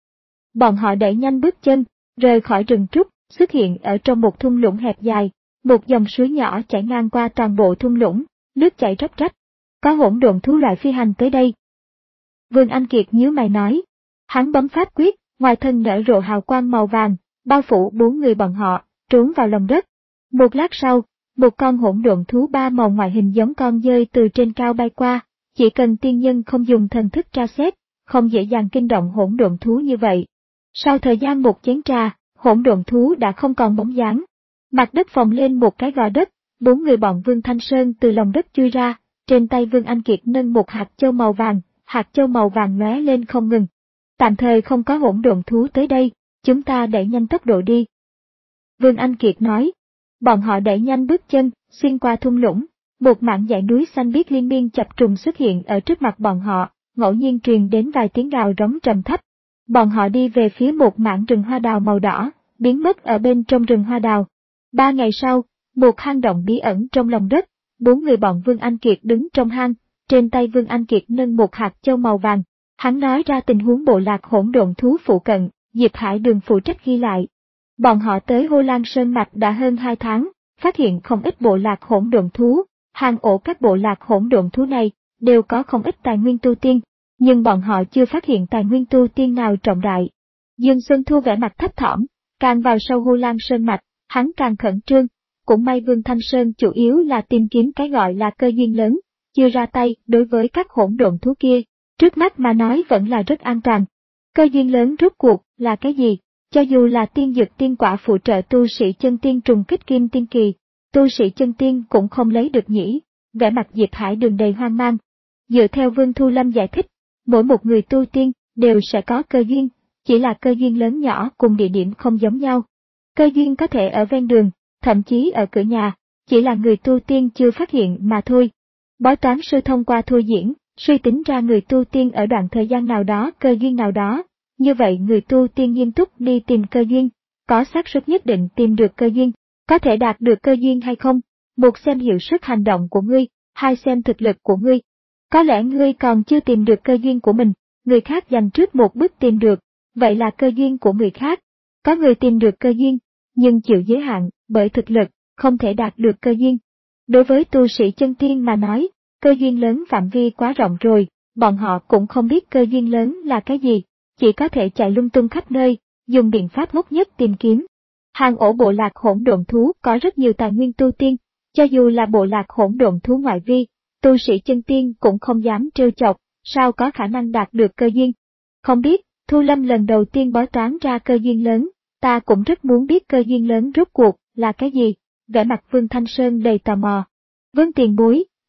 Bọn họ đẩy nhanh bước chân, rời khỏi rừng trúc, xuất hiện ở trong một thung lũng hẹp dài, một dòng suối nhỏ chảy ngang qua toàn bộ thung lũng, nước chảy róc rách. Có hỗn độn thú loại phi hành tới đây. Vương Anh Kiệt nhíu mày nói. Hắn bấm pháp quyết, ngoài thân nở rộ hào quang màu vàng, bao phủ bốn người bọn họ, trốn vào lòng đất. Một lát sau, một con hỗn độn thú ba màu ngoại hình giống con dơi từ trên cao bay qua, chỉ cần tiên nhân không dùng thần thức tra xét, không dễ dàng kinh động hỗn độn thú như vậy. Sau thời gian một chén trà, hỗn độn thú đã không còn bóng dáng. Mặt đất phồng lên một cái gò đất, bốn người bọn Vương Thanh Sơn từ lòng đất chui ra, trên tay Vương Anh Kiệt nâng một hạt châu màu vàng, hạt châu màu vàng lóe lên không ngừng. Tạm thời không có hỗn độn thú tới đây, chúng ta đẩy nhanh tốc độ đi. Vương Anh Kiệt nói. Bọn họ đẩy nhanh bước chân, xuyên qua thung lũng, một mảng dãy núi xanh biếc liên miên chập trùng xuất hiện ở trước mặt bọn họ, ngẫu nhiên truyền đến vài tiếng gào rống trầm thấp. Bọn họ đi về phía một mảng rừng hoa đào màu đỏ, biến mất ở bên trong rừng hoa đào. Ba ngày sau, một hang động bí ẩn trong lòng đất, bốn người bọn Vương Anh Kiệt đứng trong hang, trên tay Vương Anh Kiệt nâng một hạt châu màu vàng. Hắn nói ra tình huống bộ lạc hỗn độn thú phụ cận, Diệp Hải Đường phụ trách ghi lại. Bọn họ tới Hu Lan Sơn Mạch đã hơn hai tháng, phát hiện không ít bộ lạc hỗn độn thú, hang ổ các bộ lạc hỗn độn thú này đều có không ít tài nguyên tu tiên, nhưng bọn họ chưa phát hiện tài nguyên tu tiên nào trọng đại. Dương Xuân Thu vẻ mặt thấp thỏm, càng vào sâu Hu Lan Sơn Mạch, hắn càng khẩn trương, cũng may Vương Thanh Sơn chủ yếu là tìm kiếm cái gọi là cơ duyên lớn, chưa ra tay đối với các hỗn độn thú kia, trước mắt mà nói vẫn là rất an toàn. Cơ duyên lớn rốt cuộc là cái gì? Cho dù là tiên dược tiên quả phụ trợ tu sĩ chân tiên trùng kích kim tiên kỳ, tu sĩ chân tiên cũng không lấy được nhỉ, vẻ mặt Diệp Hải Đường đầy hoang mang. Dựa theo Vương Thu Lâm giải thích, mỗi một người tu tiên đều sẽ có cơ duyên, chỉ là cơ duyên lớn nhỏ cùng địa điểm không giống nhau. Cơ duyên có thể ở ven đường, thậm chí ở cửa nhà, chỉ là người tu tiên chưa phát hiện mà thôi. Bói toán sư thông qua thôi diễn, suy tính ra người tu tiên ở đoạn thời gian nào đó cơ duyên nào đó. Như vậy người tu tiên nghiêm túc đi tìm cơ duyên, có xác suất nhất định tìm được cơ duyên, có thể đạt được cơ duyên hay không, một xem hiệu suất hành động của ngươi, hai xem thực lực của ngươi. Có lẽ ngươi còn chưa tìm được cơ duyên của mình, người khác dành trước một bước tìm được, vậy là cơ duyên của người khác. Có người tìm được cơ duyên, nhưng chịu giới hạn, bởi thực lực, không thể đạt được cơ duyên. Đối với tu sĩ chân tiên mà nói, cơ duyên lớn phạm vi quá rộng rồi, bọn họ cũng không biết cơ duyên lớn là cái gì. Chỉ có thể chạy lung tung khắp nơi, dùng biện pháp ngốc nhất tìm kiếm. Hang ổ bộ lạc hỗn độn thú có rất nhiều tài nguyên tu tiên, cho dù là bộ lạc hỗn độn thú ngoại vi, tu sĩ chân tiên cũng không dám trêu chọc, sao có khả năng đạt được cơ duyên. Không biết, Thu Lâm lần đầu tiên bói toán ra cơ duyên lớn, ta cũng rất muốn biết cơ duyên lớn rốt cuộc là cái gì, vẻ mặt Vương Thanh Sơn đầy tò mò. Vương tiền bối,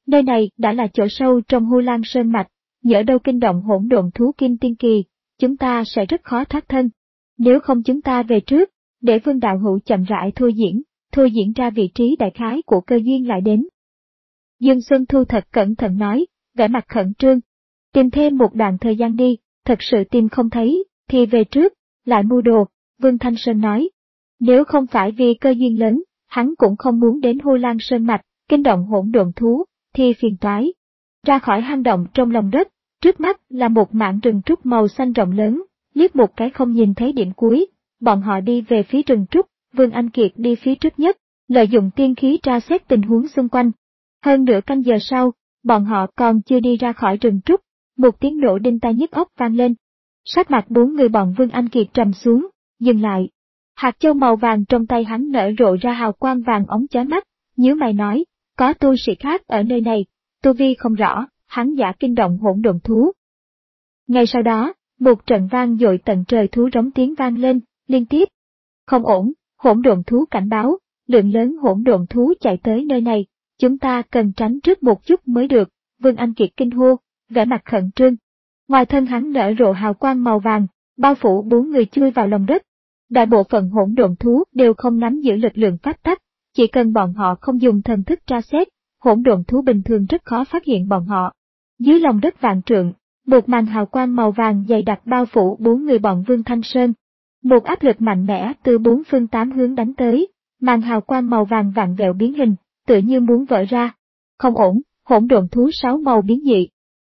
Nơi này đã là chỗ sâu trong Hu Lan Sơn Mạch, nhỡ đâu kinh động hỗn độn thú Kim Tiên Kỳ, chúng ta sẽ rất khó thoát thân. Nếu không chúng ta về trước, để Vương đạo hữu chậm rãi thôi diễn, thôi diễn ra vị trí đại khái của cơ duyên lại đến. Dương Xuân Thu thật cẩn thận nói, vẻ mặt khẩn trương. Tìm thêm một đoạn thời gian đi, thật sự tìm không thấy, thì về trước, lại mưu đồ, Vương Thanh Sơn nói. Nếu không phải vì cơ duyên lớn, hắn cũng không muốn đến Hu Lan Sơn Mạch, kinh động hỗn độn thú, thì phiền toái. Ra khỏi hang động trong lòng đất, trước mắt là một mảng rừng trúc màu xanh rộng lớn, liếc một cái không nhìn thấy điểm cuối, bọn họ đi về phía rừng trúc, Vương Anh Kiệt đi phía trước nhất, lợi dụng tiên khí tra xét tình huống xung quanh. Hơn nửa canh giờ sau, bọn họ còn chưa đi ra khỏi rừng trúc, một tiếng nổ đinh tai nhức óc vang lên. Sắc mặt bốn người bọn Vương Anh Kiệt trầm xuống, dừng lại. Hạt châu màu vàng trong tay hắn nở rộ ra hào quang vàng óng chói mắt, nhíu mày nói, có tu sĩ khác ở nơi này, tu vi không rõ, hắn giả kinh động hỗn độn thú. Ngay sau đó, một trận vang dội tận trời thú rống tiếng vang lên, liên tiếp. Không ổn, hỗn độn thú cảnh báo, lượng lớn hỗn độn thú chạy tới nơi này, chúng ta cần tránh trước một chút mới được, Vương Anh Kiệt kinh hô, vẻ mặt khẩn trương. Ngoài thân hắn nở rộ hào quang màu vàng, bao phủ bốn người chui vào lòng đất. Đại bộ phận hỗn độn thú đều không nắm giữ lực lượng pháp tắc, chỉ cần bọn họ không dùng thần thức tra xét, hỗn độn thú bình thường rất khó phát hiện bọn họ. Dưới lòng đất vạn trượng, một màn hào quang màu vàng dày đặc bao phủ bốn người bọn Vương Thanh Sơn. Một áp lực mạnh mẽ từ bốn phương tám hướng đánh tới, màn hào quang màu vàng vặn vẹo biến hình, tựa như muốn vỡ ra. Không ổn, hỗn độn thú sáu màu biến dị.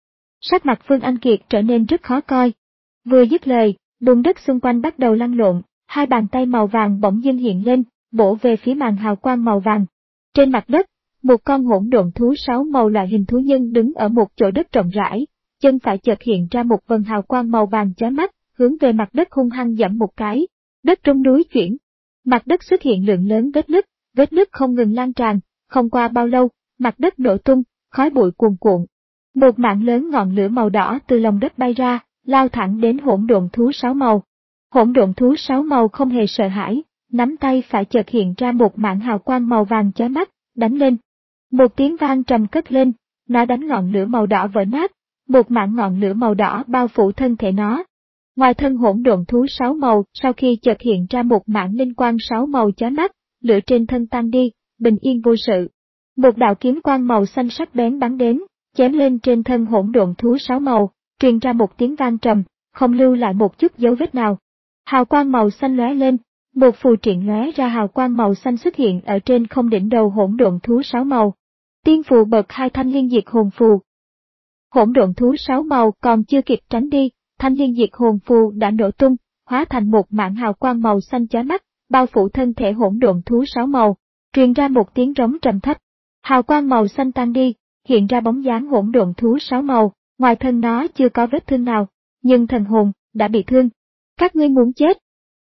Sắc mặt Vương Anh Kiệt trở nên rất khó coi. Vừa dứt lời, bùn đất xung quanh bắt đầu lăn lộn, hai bàn tay màu vàng bỗng dưng hiện lên, bổ về phía màn hào quang màu vàng. Trên mặt đất, một con hỗn độn thú sáu màu loại hình thú nhân đứng ở một chỗ đất rộng rãi, chân phải chợt hiện ra một vần hào quang màu vàng chói mắt, hướng về mặt đất hung hăng giẫm một cái. Đất rung núi chuyển, mặt đất xuất hiện lượng lớn vết nứt, vết nứt không ngừng lan tràn, không qua bao lâu, mặt đất nổ tung, khói bụi cuồn cuộn. Một mảng lớn ngọn lửa màu đỏ từ lòng đất bay ra, lao thẳng đến hỗn độn thú sáu màu. Hỗn độn thú sáu màu không hề sợ hãi, nắm tay phải chợt hiện ra một mảng hào quang màu vàng chói mắt, đánh lên. Một tiếng vang trầm cất lên, nó đánh ngọn lửa màu đỏ vỡ nát, một mảng ngọn lửa màu đỏ bao phủ thân thể nó. Ngoài thân hỗn độn thú sáu màu, sau khi chợt hiện ra một mảng linh quang sáu màu chói mắt, lửa trên thân tan đi, bình yên vô sự. Một đạo kiếm quang màu xanh sắc bén bắn đến, chém lên trên thân hỗn độn thú sáu màu, truyền ra một tiếng vang trầm, không lưu lại một chút dấu vết nào. Hào quang màu xanh lóe lên, một phù triện lóe ra hào quang màu xanh xuất hiện ở trên không đỉnh đầu hỗn độn thú sáu màu. Tiên phù bật hai thanh liên diệt hồn phù. Hỗn độn thú sáu màu còn chưa kịp tránh đi, thanh liên diệt hồn phù đã nổ tung, hóa thành một mảng hào quang màu xanh chói mắt, bao phủ thân thể hỗn độn thú sáu màu, truyền ra một tiếng rống trầm thấp. Hào quang màu xanh tan đi, hiện ra bóng dáng hỗn độn thú sáu màu, ngoài thân nó chưa có vết thương nào, nhưng thần hồn đã bị thương. Các ngươi muốn chết.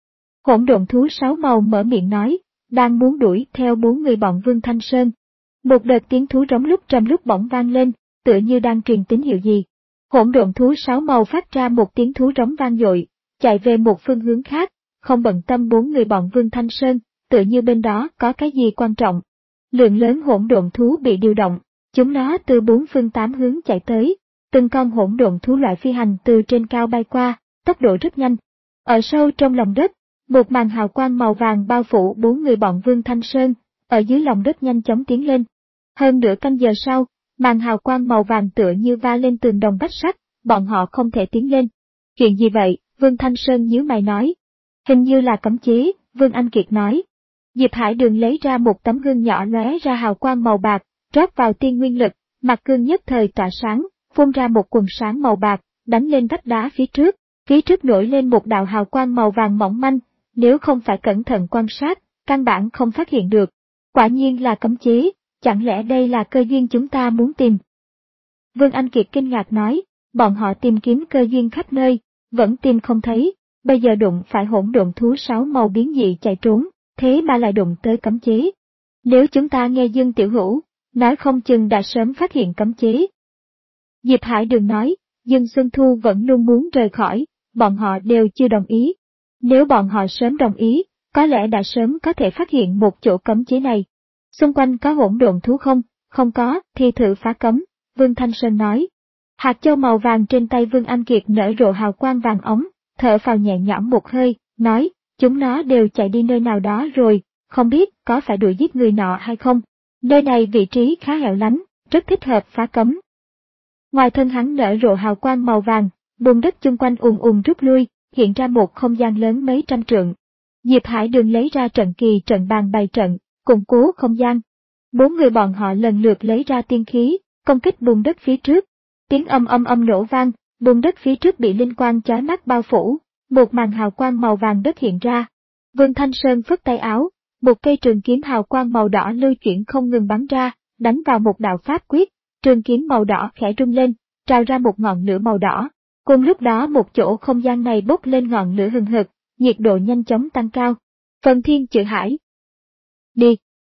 Hỗn độn thú sáu màu mở miệng nói, đang muốn đuổi theo bốn người bọn Vương Thanh Sơn. Một đợt tiếng thú rống lúc trầm lúc bỗng vang lên, tựa như đang truyền tín hiệu gì. Hỗn độn thú sáu màu phát ra một tiếng thú rống vang dội, chạy về một phương hướng khác, không bận tâm bốn người bọn Vương Thanh Sơn, tựa như bên đó có cái gì quan trọng. Lượng lớn hỗn độn thú bị điều động, chúng nó từ bốn phương tám hướng chạy tới, từng con hỗn độn thú loại phi hành từ trên cao bay qua, tốc độ rất nhanh. Ở sâu trong lòng đất, một màn hào quang màu vàng bao phủ bốn người bọn Vương Thanh Sơn, ở dưới lòng đất nhanh chóng tiến lên. Hơn nửa canh giờ sau, màn hào quang màu vàng tựa như va lên tường đồng vách sắt, bọn họ không thể tiến lên. Chuyện gì vậy? Vương Thanh Sơn nhíu mày nói. Hình như là cấm chế, Vương Anh Kiệt nói. Diệp Hải Đường lấy ra một tấm gương nhỏ lóe ra hào quang màu bạc, rót vào tiên nguyên lực, mặt gương nhất thời tỏa sáng, phun ra một quần sáng màu bạc, đánh lên vách đá phía trước. Phía trước nổi lên một đạo hào quang màu vàng mỏng manh, nếu không phải cẩn thận quan sát, căn bản không phát hiện được. Quả nhiên là cấm chế, chẳng lẽ đây là cơ duyên chúng ta muốn tìm? Vương Anh Kiệt kinh ngạc nói, bọn họ tìm kiếm cơ duyên khắp nơi, vẫn tìm không thấy, bây giờ đụng phải hỗn độn thú sáu màu biến dị chạy trốn, thế mà lại đụng tới cấm chế. Nếu chúng ta nghe Dương Tiểu Hữu, nói không chừng đã sớm phát hiện cấm chế. Diệp Hải Đường nói, Dương Xuân Thu vẫn luôn muốn rời khỏi, bọn họ đều chưa đồng ý. Nếu bọn họ sớm đồng ý, có lẽ đã sớm có thể phát hiện một chỗ cấm chế này. Xung quanh có hỗn độn thú không? Không có, thì thử phá cấm, Vương Thanh Sơn nói. Hạt châu màu vàng trên tay Vương Anh Kiệt nở rộ hào quang vàng ống, thở phào nhẹ nhõm một hơi, nói, chúng nó đều chạy đi nơi nào đó rồi, không biết có phải đuổi giết người nọ hay không. Nơi này vị trí khá hẻo lánh, rất thích hợp phá cấm. Ngoài thân hắn nở rộ hào quang màu vàng, bùn đất chung quanh ùn ùn rút lui, hiện ra một không gian lớn mấy trăm trượng. Diệp Hải Đường lấy ra trận kỳ trận bàn bày trận, củng cố không gian. Bốn người bọn họ lần lượt lấy ra tiên khí, công kích bùn đất phía trước. Tiếng âm âm âm nổ vang, bùn đất phía trước bị linh quang chói mắt bao phủ, một màn hào quang màu vàng đất hiện ra. Vương Thanh Sơn phất tay áo, một cây trường kiếm hào quang màu đỏ lưu chuyển không ngừng bắn ra, đánh vào một đạo pháp quyết, trường kiếm màu đỏ khẽ rung lên, trào ra một ngọn lửa màu đỏ. Cùng lúc đó một chỗ không gian này bốc lên ngọn lửa hừng hực, nhiệt độ nhanh chóng tăng cao. Phần thiên chữ hải. Đi!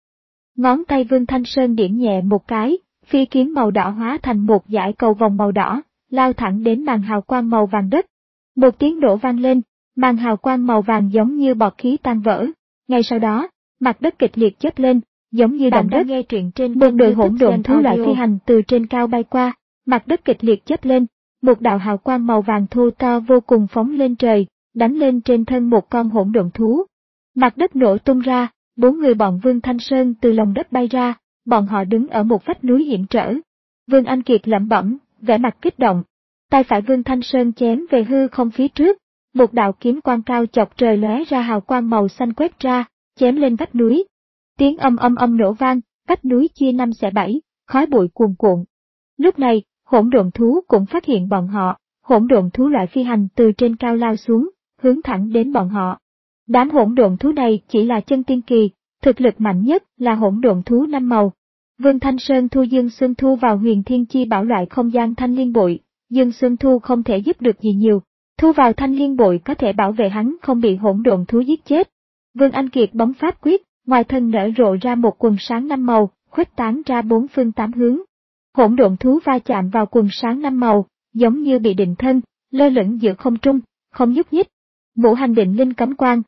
Ngón tay Vương Thanh Sơn điểm nhẹ một cái, phi kiếm màu đỏ hóa thành một dải cầu vòng màu đỏ, lao thẳng đến màn hào quang màu vàng đất. Một tiếng nổ vang lên, màn hào quang màu vàng giống như bọt khí tan vỡ. Ngay sau đó, mặt đất kịch liệt chớp lên, giống như động đất. Nghe truyện trên một đội hỗn độn thú loại phi hành từ trên cao bay qua, mặt đất kịch liệt chớp lên, một đạo hào quang màu vàng thô to vô cùng phóng lên trời, đánh lên trên thân một con hỗn độn thú. Mặt đất nổ tung ra, bốn người bọn Vương Thanh Sơn từ lòng đất bay ra, bọn họ đứng ở một vách núi hiểm trở. Vương Anh Kiệt lẩm bẩm, vẻ mặt kích động. Tay phải Vương Thanh Sơn chém về hư không phía trước, một đạo kiếm quang cao chọc trời lóe ra hào quang màu xanh quét ra, chém lên vách núi. Tiếng âm âm âm nổ vang, vách núi chia năm xẻ bảy, khói bụi cuồn cuộn. Lúc này, hỗn độn thú cũng phát hiện bọn họ, hỗn độn thú loại phi hành từ trên cao lao xuống, hướng thẳng đến bọn họ. Đám hỗn độn thú này chỉ là chân tiên kỳ, thực lực mạnh nhất là hỗn độn thú năm màu. Vương Thanh Sơn thu Dương Xuân Thu vào huyền thiên chi bảo loại không gian thanh liên bội, Dương Xuân Thu không thể giúp được gì nhiều, thu vào thanh liên bội có thể bảo vệ hắn không bị hỗn độn thú giết chết. Vương Anh Kiệt bấm pháp quyết, ngoài thân nở rộ ra một quần sáng năm màu, khuếch tán ra bốn phương tám hướng. Hỗn độn thú va chạm vào quần sáng năm màu, giống như bị định thân, lơ lửng giữa không trung, không nhúc nhích. Ngũ hành định linh cấm quang.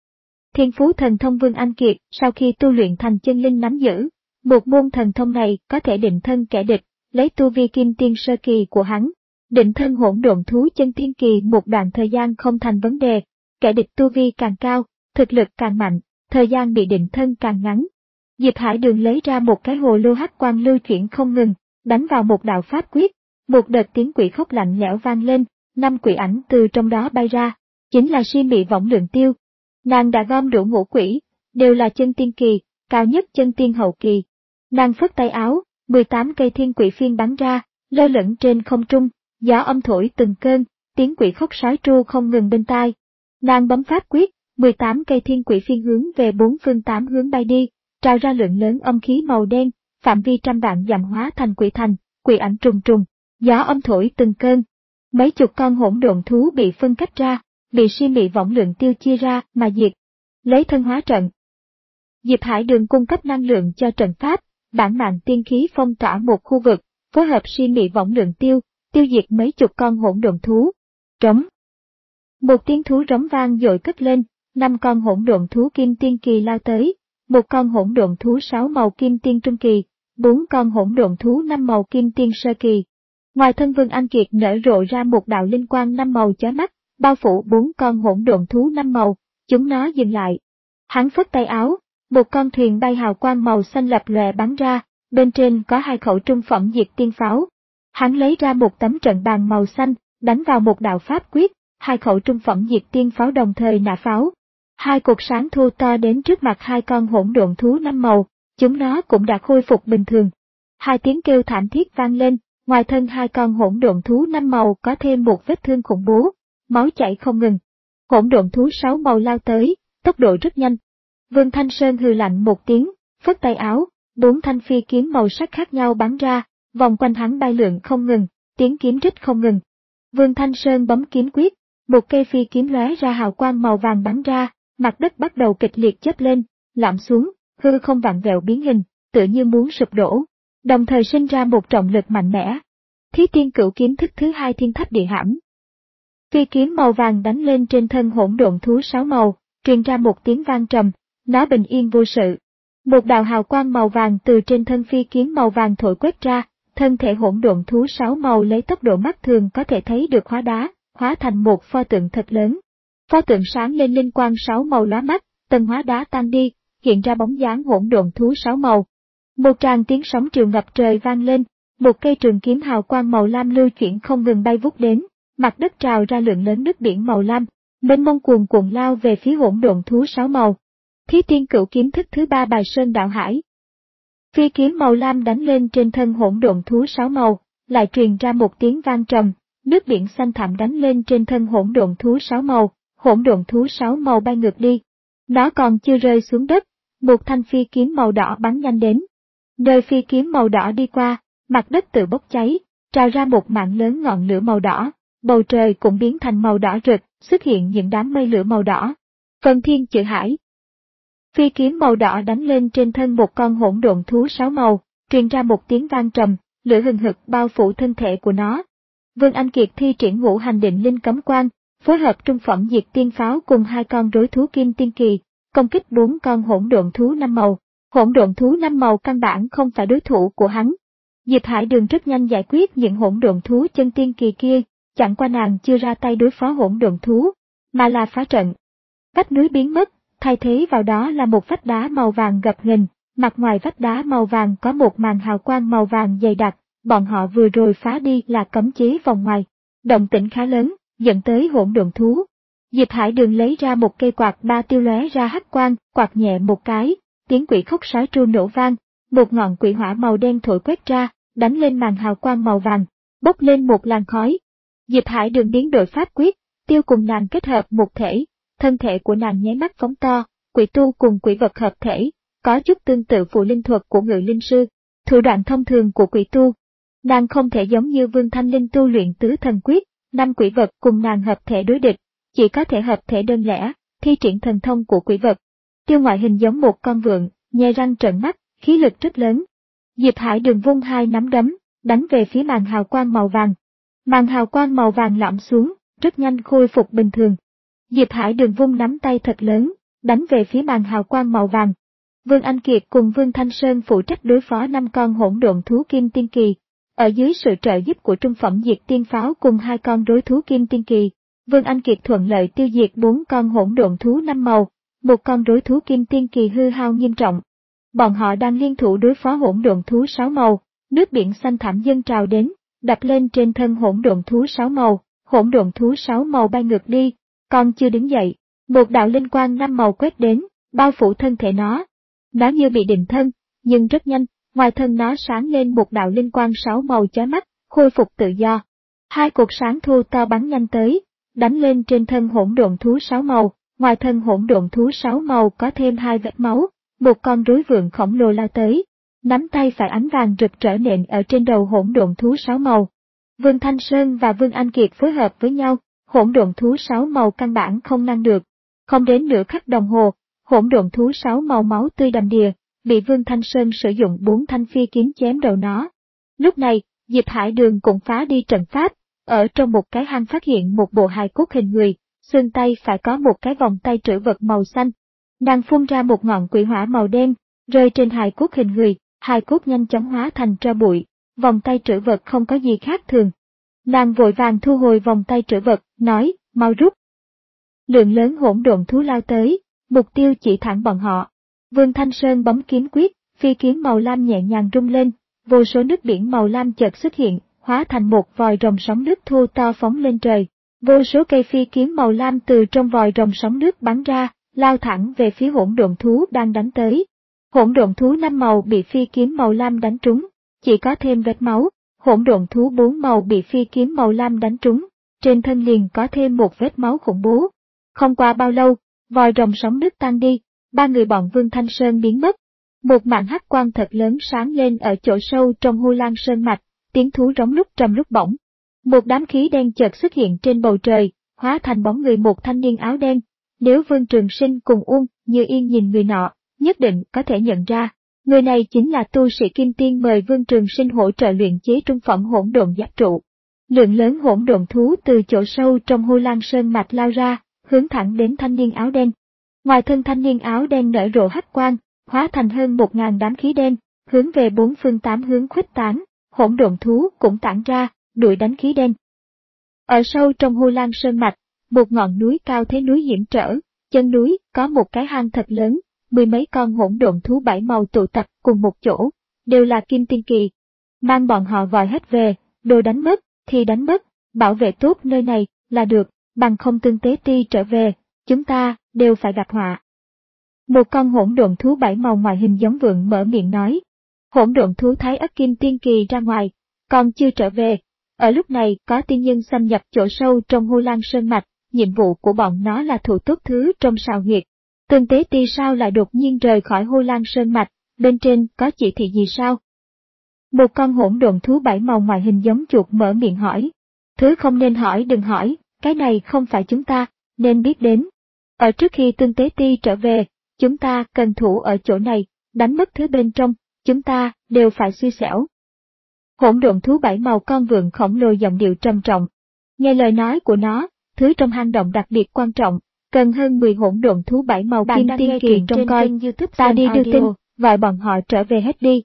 Thiên phú thần thông Vương Anh Kiệt sau khi tu luyện thành chân linh nắm giữ, một môn thần thông này có thể định thân kẻ địch, lấy tu vi kim tiên sơ kỳ của hắn. Định thân hỗn độn thú chân tiên kỳ một đoạn thời gian không thành vấn đề, kẻ địch tu vi càng cao, thực lực càng mạnh, thời gian bị định thân càng ngắn. Diệp Hải Đường lấy ra một cái hồ lô hắc quang lưu chuyển không ngừng, đánh vào một đạo pháp quyết, một đợt tiếng quỷ khóc lạnh lẽo vang lên, năm quỷ ảnh từ trong đó bay ra, chính là Si Mị Võng Lượng Tiêu. Nàng đã gom đủ ngũ quỷ, đều là chân tiên kỳ, cao nhất chân tiên hậu kỳ. Nàng phất tay áo, mười tám cây thiên quỷ phiên bắn ra, lơ lửng trên không trung, gió âm thổi từng cơn, tiếng quỷ khóc sói tru không ngừng bên tai. Nàng bấm pháp quyết, mười tám cây thiên quỷ phiên hướng về bốn phương tám hướng bay đi, trào ra lượng lớn âm khí màu đen, phạm vi trăm vạn dặm hóa thành quỷ thành, quỷ ảnh trùng trùng, gió âm thổi từng cơn. Mấy chục con hỗn độn thú bị phân cách ra, bị Si Mị Võng Lượng Tiêu chia ra mà diệt. Lấy thân hóa trận. Diệp Hải Đường cung cấp năng lượng cho trận pháp, bản mạng tiên khí phong tỏa một khu vực, phối hợp Si Mị Võng Lượng Tiêu, tiêu diệt mấy chục con hỗn độn thú. Trống. Một tiếng thú rống vang dội cất lên, năm con hỗn độn thú kim tiên kỳ lao tới, một con hỗn độn thú sáu màu kim tiên trung kỳ, bốn con hỗn độn thú năm màu kim tiên sơ kỳ. Ngoài thân Vương Anh Kiệt nở rộ ra một đạo linh quang năm màu chói mắt, bao phủ bốn con hỗn độn thú năm màu, chúng nó dừng lại. Hắn phất tay áo, một con thuyền bay hào quang màu xanh lập lòe bắn ra, bên trên có hai khẩu trung phẩm diệt tiên pháo. Hắn lấy ra một tấm trận bàn màu xanh, đánh vào một đạo pháp quyết, hai khẩu trung phẩm diệt tiên pháo đồng thời nã pháo. Hai cột sáng thu to đến trước mặt hai con hỗn độn thú năm màu, chúng nó cũng đã khôi phục bình thường. Hai tiếng kêu thảm thiết vang lên, ngoài thân hai con hỗn độn thú năm màu có thêm một vết thương khủng bố, máu chảy không ngừng. Hỗn độn thú sáu màu lao tới, tốc độ rất nhanh. Vương Thanh Sơn hừ lạnh một tiếng, phất tay áo, bốn thanh phi kiếm màu sắc khác nhau bắn ra, vòng quanh hắn bay lượn không ngừng, tiếng kiếm rít không ngừng. Vương Thanh Sơn bấm kiếm quyết, một cây phi kiếm lóe ra hào quang màu vàng bắn ra, mặt đất bắt đầu kịch liệt chớp lên, lõm xuống, hư không vặn vẹo biến hình, tựa như muốn sụp đổ, đồng thời sinh ra một trọng lực mạnh mẽ. Thí Tiên Cửu Kiếm thức thứ hai Thiên Tháp Địa Hãm. Phi kiếm màu vàng đánh lên trên thân hỗn độn thú sáu màu, truyền ra một tiếng vang trầm, nó bình yên vô sự. Một đạo hào quang màu vàng từ trên thân phi kiếm màu vàng thổi quét ra, thân thể hỗn độn thú sáu màu lấy tốc độ mắt thường có thể thấy được hóa đá, hóa thành một pho tượng thật lớn. Pho tượng sáng lên linh quang sáu màu lóa mắt, tầng hóa đá tan đi, hiện ra bóng dáng hỗn độn thú sáu màu. Một tràng tiếng sóng triều ngập trời vang lên, một cây trường kiếm hào quang màu lam lưu chuyển không ngừng bay vút đến, mặt đất trào ra lượng lớn nước biển màu lam, mênh mông cuồn cuộn lao về phía hỗn độn thú sáu màu. Thí Tiên Cửu Kiếm thức thứ ba Bài Sơn Đạo Hải. Phi kiếm màu lam đánh lên trên thân hỗn độn thú sáu màu, lại truyền ra một tiếng vang trầm, nước biển xanh thẳm đánh lên trên thân hỗn độn thú sáu màu, hỗn độn thú sáu màu bay ngược đi. Nó còn chưa rơi xuống đất, một thanh phi kiếm màu đỏ bắn nhanh đến. Nơi phi kiếm màu đỏ đi qua, mặt đất tự bốc cháy, trào ra một mảng lớn ngọn lửa màu đỏ, bầu trời cũng biến thành màu đỏ rực, xuất hiện những đám mây lửa màu đỏ. Phần Thiên Chữ Hải. Phi kiếm màu đỏ đánh lên trên thân một con hỗn độn thú sáu màu, truyền ra một tiếng vang trầm, lửa hừng hực bao phủ thân thể của nó. Vương Anh Kiệt thi triển ngũ hành định linh cấm quan, phối hợp trung phẩm diệt tiên pháo cùng hai con rối thú kim tiên kỳ, công kích bốn con hỗn độn thú năm màu. Hỗn độn thú năm màu căn bản không phải đối thủ của hắn. Diệp Hải Đường rất nhanh giải quyết những hỗn độn thú chân tiên kỳ kia, chẳng qua nàng chưa ra tay đối phó hỗn độn thú, mà là phá trận. Vách núi biến mất, thay thế vào đó là một vách đá màu vàng gập ghềnh, mặt ngoài vách đá màu vàng có một màn hào quang màu vàng dày đặc, bọn họ vừa rồi phá đi là cấm chế vòng ngoài. Động tĩnh khá lớn, dẫn tới hỗn độn thú. Diệp Hải Đường lấy ra một cây quạt ba tiêu lóe ra hắc quang, quạt nhẹ một cái, tiếng quỷ khóc sói tru nổ vang, một ngọn quỷ hỏa màu đen thổi quét ra, đánh lên màn hào quang màu vàng, bốc lên một làn khói. Diệp Hải Đường biến đổi pháp quyết, tiêu cùng nàng kết hợp một thể, thân thể của nàng nháy mắt phóng to, quỷ tu cùng quỷ vật hợp thể, có chút tương tự phụ linh thuật của ngự linh sư, thủ đoạn thông thường của quỷ tu. Nàng không thể giống như Vương Thanh Linh tu luyện tứ thần quyết, năm quỷ vật cùng nàng hợp thể đối địch, chỉ có thể hợp thể đơn lẻ, thi triển thần thông của quỷ vật. Tiêu ngoại hình giống một con vượn, nhe răng trợn mắt, khí lực rất lớn. Diệp Hải Đường vung hai nắm đấm, đánh về phía màn hào quang màu vàng. Màn hào quang màu vàng lõm xuống, rất nhanh khôi phục bình thường. Diệp Hải Đường vung nắm tay thật lớn, đánh về phía màn hào quang màu vàng. Vương Anh Kiệt cùng Vương Thanh Sơn phụ trách đối phó năm con hỗn độn thú kim tiên kỳ. Ở dưới sự trợ giúp của trung phẩm diệt tiên pháo cùng hai con rối thú kim tiên kỳ, Vương Anh Kiệt thuận lợi tiêu diệt bốn con hỗn độn thú năm màu, một con rối thú kim tiên kỳ hư hao nghiêm trọng. Bọn họ đang liên thủ đối phó hỗn độn thú sáu màu, nước biển xanh thẳm dâng trào đến, đập lên trên thân hỗn độn thú sáu màu, hỗn độn thú sáu màu bay ngược đi, còn chưa đứng dậy, một đạo linh quang năm màu quét đến, bao phủ thân thể nó. Nó như bị định thân, nhưng rất nhanh, ngoài thân nó sáng lên một đạo linh quang sáu màu chói mắt, khôi phục tự do. Hai cột sáng thu to bắn nhanh tới, đánh lên trên thân hỗn độn thú sáu màu, ngoài thân hỗn độn thú sáu màu có thêm hai vết máu, một con rối vượn khổng lồ lao tới, nắm tay phải ánh vàng rực rỡ nện ở trên đầu hỗn độn thú sáu màu. Vương Thanh Sơn và Vương Anh Kiệt phối hợp với nhau, hỗn độn thú sáu màu căn bản không ngăn được. Không đến nửa khắc đồng hồ, hỗn độn thú sáu màu máu tươi đầm đìa, bị Vương Thanh Sơn sử dụng bốn thanh phi kiếm chém đầu nó. Lúc này, Diệp Hải Đường cũng phá đi trận pháp, ở trong một cái hang phát hiện một bộ hài cốt hình người, xương tay phải có một cái vòng tay trữ vật màu xanh. Nàng phun ra một ngọn quỷ hỏa màu đen, rơi trên hài cốt hình người, hài cốt nhanh chóng hóa thành tro bụi, vòng tay trữ vật không có gì khác thường. Nàng vội vàng thu hồi vòng tay trữ vật, nói, mau rút. Lượng lớn hỗn độn thú lao tới, mục tiêu chỉ thẳng bọn họ. Vương Thanh Sơn bấm kiếm quyết, phi kiếm màu lam nhẹ nhàng rung lên, vô số nước biển màu lam chợt xuất hiện, hóa thành một vòi rồng sóng nước thô to phóng lên trời. Vô số cây phi kiếm màu lam từ trong vòi rồng sóng nước bắn ra, lao thẳng về phía hỗn độn thú đang đánh tới. Hỗn độn thú năm màu bị phi kiếm màu lam đánh trúng, chỉ có thêm vết máu. Hỗn độn thú bốn màu bị phi kiếm màu lam đánh trúng, trên thân liền có thêm một vết máu khủng bố. Không qua bao lâu, vòi rồng sóng nước tan đi, ba người bọn Vương Thanh Sơn biến mất. Một mảng hắc quang thật lớn sáng lên ở chỗ sâu trong Hu Lan Sơn mạch, tiếng thú rống lúc trầm lúc bổng. Một đám khí đen chợt xuất hiện trên bầu trời, hóa thành bóng người một thanh niên áo đen. Nếu Vương Trường Sinh cùng Uông Như Yên nhìn người nọ, nhất định có thể nhận ra. Người này chính là tu sĩ Kim Tiên mời Vương Trường Sinh hỗ trợ luyện chế trung phẩm hỗn độn giáp trụ. Lượng lớn hỗn độn thú từ chỗ sâu trong Hu Lan Sơn mạch lao ra, hướng thẳng đến thanh niên áo đen. Ngoài thân thanh niên áo đen nở rộ hắc quang, hóa thành hơn một ngàn đám khí đen, hướng về bốn phương tám hướng khuếch tán, hỗn độn thú cũng tản ra, đuổi đánh khí đen. Ở sâu trong Hồ Lan Sơn mạch, một ngọn núi cao thế núi hiểm trở, chân núi có một cái hang thật lớn, mười mấy con hỗn độn thú bảy màu tụ tập cùng một chỗ, đều là kim tiên kỳ. Mang bọn họ gọi hết về, đồ đánh mất, thì đánh mất, bảo vệ tốt nơi này là được, bằng không Tương Tế Ti trở về, chúng ta đều phải gặp họa. Một con hỗn độn thú bảy màu ngoại hình giống vượn mở miệng nói. Hỗn độn thú thấy ất kim tiên kỳ ra ngoài, còn chưa trở về. Ở lúc này có tiên nhân xâm nhập chỗ sâu trong Hồ Lan Sơn mạch, nhiệm vụ của bọn nó là thủ tốt thứ trong sào huyệt. Tương Tế Ti sao lại đột nhiên rời khỏi Hồ Lan Sơn mạch, bên trên có chỉ thị gì sao? Một con hỗn độn thú bảy màu ngoại hình giống chuột mở miệng hỏi. Thứ không nên hỏi đừng hỏi, cái này không phải chúng ta, nên biết đến. Ở trước khi Tương Tế Ti trở về, chúng ta cần thủ ở chỗ này, đánh mất thứ bên trong, chúng ta đều phải xui xẻo. Hỗn độn thú bảy màu con vượn khổng lồ giọng điệu trầm trọng. Nghe lời nói của nó, thứ trong hang động đặc biệt quan trọng, cần hơn mười hỗn độn thú bảy màu kim tiên kỳ trông coi, ta đi đưa tin, gọi bọn họ trở về hết đi.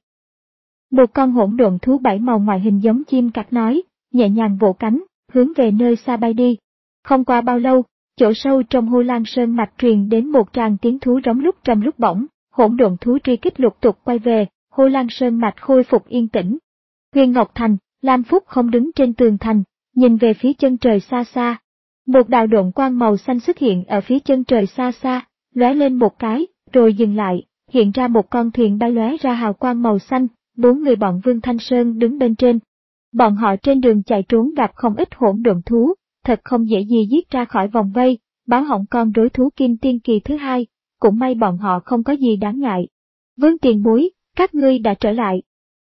Một con hỗn độn thú bảy màu ngoài hình giống chim cắt nói, nhẹ nhàng vỗ cánh, hướng về nơi xa bay đi. Không qua bao lâu, chỗ sâu trong Hồ Lan Sơn mạch truyền đến một tràng tiếng thú rống lúc trầm lúc bổng, hỗn độn thú truy kích lục tục quay về, Hồ Lan Sơn mạch khôi phục yên tĩnh. Huyền Ngọc Thành, Lam Phúc không đứng trên tường thành, nhìn về phía chân trời xa xa. Một đạo độn quang màu xanh xuất hiện ở phía chân trời xa xa, lóe lên một cái, rồi dừng lại, hiện ra một con thuyền bay lóe ra hào quang màu xanh, bốn người bọn Vương Thanh Sơn đứng bên trên. Bọn họ trên đường chạy trốn gặp không ít hỗn độn thú, thật không dễ gì giết ra khỏi vòng vây, báo hỏng con rối thú kim tiên kỳ thứ hai, cũng may bọn họ không có gì đáng ngại. Vương tiền bối, các ngươi đã trở lại.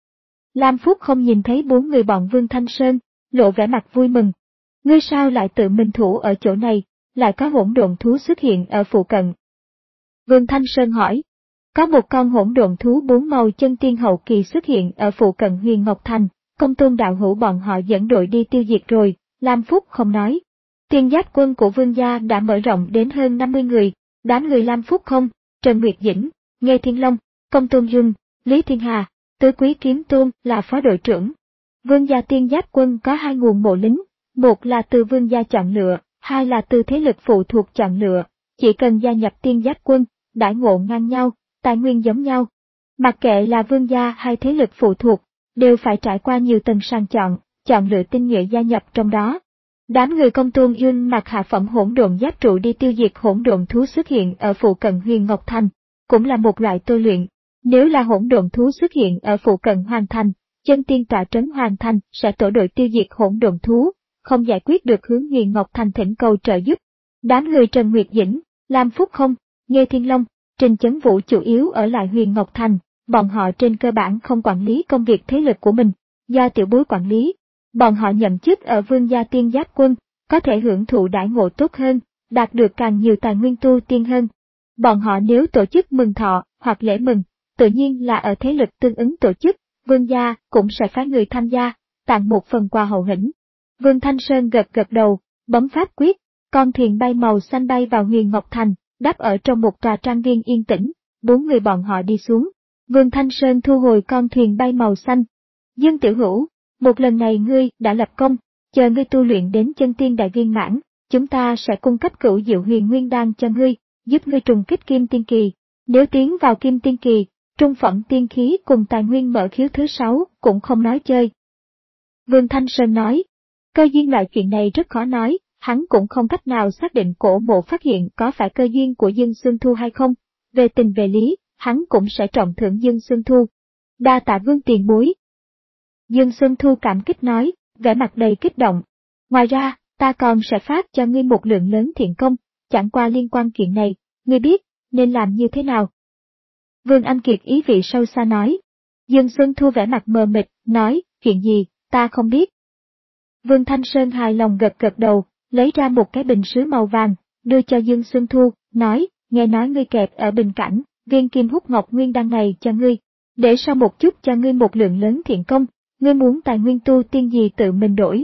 Lam Phúc không nhìn thấy bốn người bọn Vương Thanh Sơn, lộ vẻ mặt vui mừng. Ngươi sao lại tự mình thủ ở chỗ này, lại có hỗn độn thú xuất hiện ở phụ cận? Vương Thanh Sơn hỏi. Có một con hỗn độn thú bốn màu chân tiên hậu kỳ xuất hiện ở phụ cận Huyền Ngọc Thành, Công Tôn đạo hữu bọn họ dẫn đội đi tiêu diệt rồi, Lam Phúc không nói. Tiên giáp quân của Vương gia đã mở rộng đến hơn năm mươi người, đám người Lam Phúc không, Trần Nguyệt Dĩnh, Nghê Thiên Long, Công Tôn Dung, Lý Thiên Hà, Tứ Quý Kiếm Tôn là phó đội trưởng. Vương gia tiên giáp quân có hai nguồn mộ lính, một là từ Vương gia chọn lựa, hai là từ thế lực phụ thuộc chọn lựa, chỉ cần gia nhập tiên giáp quân, đãi ngộ ngang nhau, tài nguyên giống nhau. Mặc kệ là Vương gia hay thế lực phụ thuộc, đều phải trải qua nhiều tầng sàng chọn, chọn lựa tinh nhuệ gia nhập trong đó. Đám người Công Tôn Dung mặc hạ phẩm hỗn độn giáp trụ đi tiêu diệt hỗn độn thú xuất hiện ở phụ cận Huyền Ngọc Thành, cũng là một loại tôi luyện. Nếu là hỗn độn thú xuất hiện ở phụ cận Hoàn Thành, chân tiên tọa trấn Hoàn Thành sẽ tổ đội tiêu diệt hỗn độn thú, không giải quyết được hướng Huyền Ngọc Thành thỉnh cầu trợ giúp. Đám người Trần Nguyệt Dĩnh, Lam Phúc không, Nghê Thiên Long, Trình Chấn Vũ chủ yếu ở lại Huyền Ngọc Thành, bọn họ trên cơ bản không quản lý công việc thế lực của mình, do tiểu bối quản lý. Bọn họ nhậm chức ở Vương gia tiên giáp quân, có thể hưởng thụ đãi ngộ tốt hơn, đạt được càng nhiều tài nguyên tu tiên hơn. Bọn họ nếu tổ chức mừng thọ hoặc lễ mừng, tự nhiên là ở thế lực tương ứng tổ chức, Vương gia cũng sẽ phái người tham gia, tặng một phần quà hậu hĩnh. Vương Thanh Sơn gật gật đầu, bấm pháp quyết, con thuyền bay màu xanh bay vào Huyền Ngọc Thành, đáp ở trong một tòa trang viên yên tĩnh, bốn người bọn họ đi xuống. Vương Thanh Sơn thu hồi con thuyền bay màu xanh. Dương Tiểu Hữu, một lần này ngươi đã lập công, chờ ngươi tu luyện đến chân tiên đại viên mãn, chúng ta sẽ cung cấp cửu diệu huyền nguyên đan cho ngươi, giúp ngươi trùng kích kim tiên kỳ. Nếu tiến vào kim tiên kỳ, trung phẩm tiên khí cùng tài nguyên mở khiếu thứ sáu cũng không nói chơi. Vương Thanh Sơn nói, cơ duyên loại chuyện này rất khó nói, hắn cũng không cách nào xác định cổ mộ phát hiện có phải cơ duyên của Dương Xuân Thu hay không, về tình về lý, hắn cũng sẽ trọng thưởng Dương Xuân Thu. Đa tạ Vương tiền bối. Dương Xuân Thu cảm kích nói, vẻ mặt đầy kích động. Ngoài ra, ta còn sẽ phát cho ngươi một lượng lớn thiện công, chẳng qua liên quan chuyện này, ngươi biết, nên làm như thế nào? Vương Anh Kiệt ý vị sâu xa nói. Dương Xuân Thu vẻ mặt mờ mịt, nói, chuyện gì, ta không biết. Vương Thanh Sơn hài lòng gật gật đầu, lấy ra một cái bình sứ màu vàng, đưa cho Dương Xuân Thu, nói, nghe nói ngươi kẹp ở bình cảnh, viên kim hút ngọc nguyên đan này cho ngươi, để sau một chút cho ngươi một lượng lớn thiện công, ngươi muốn tài nguyên tu tiên gì tự mình đổi.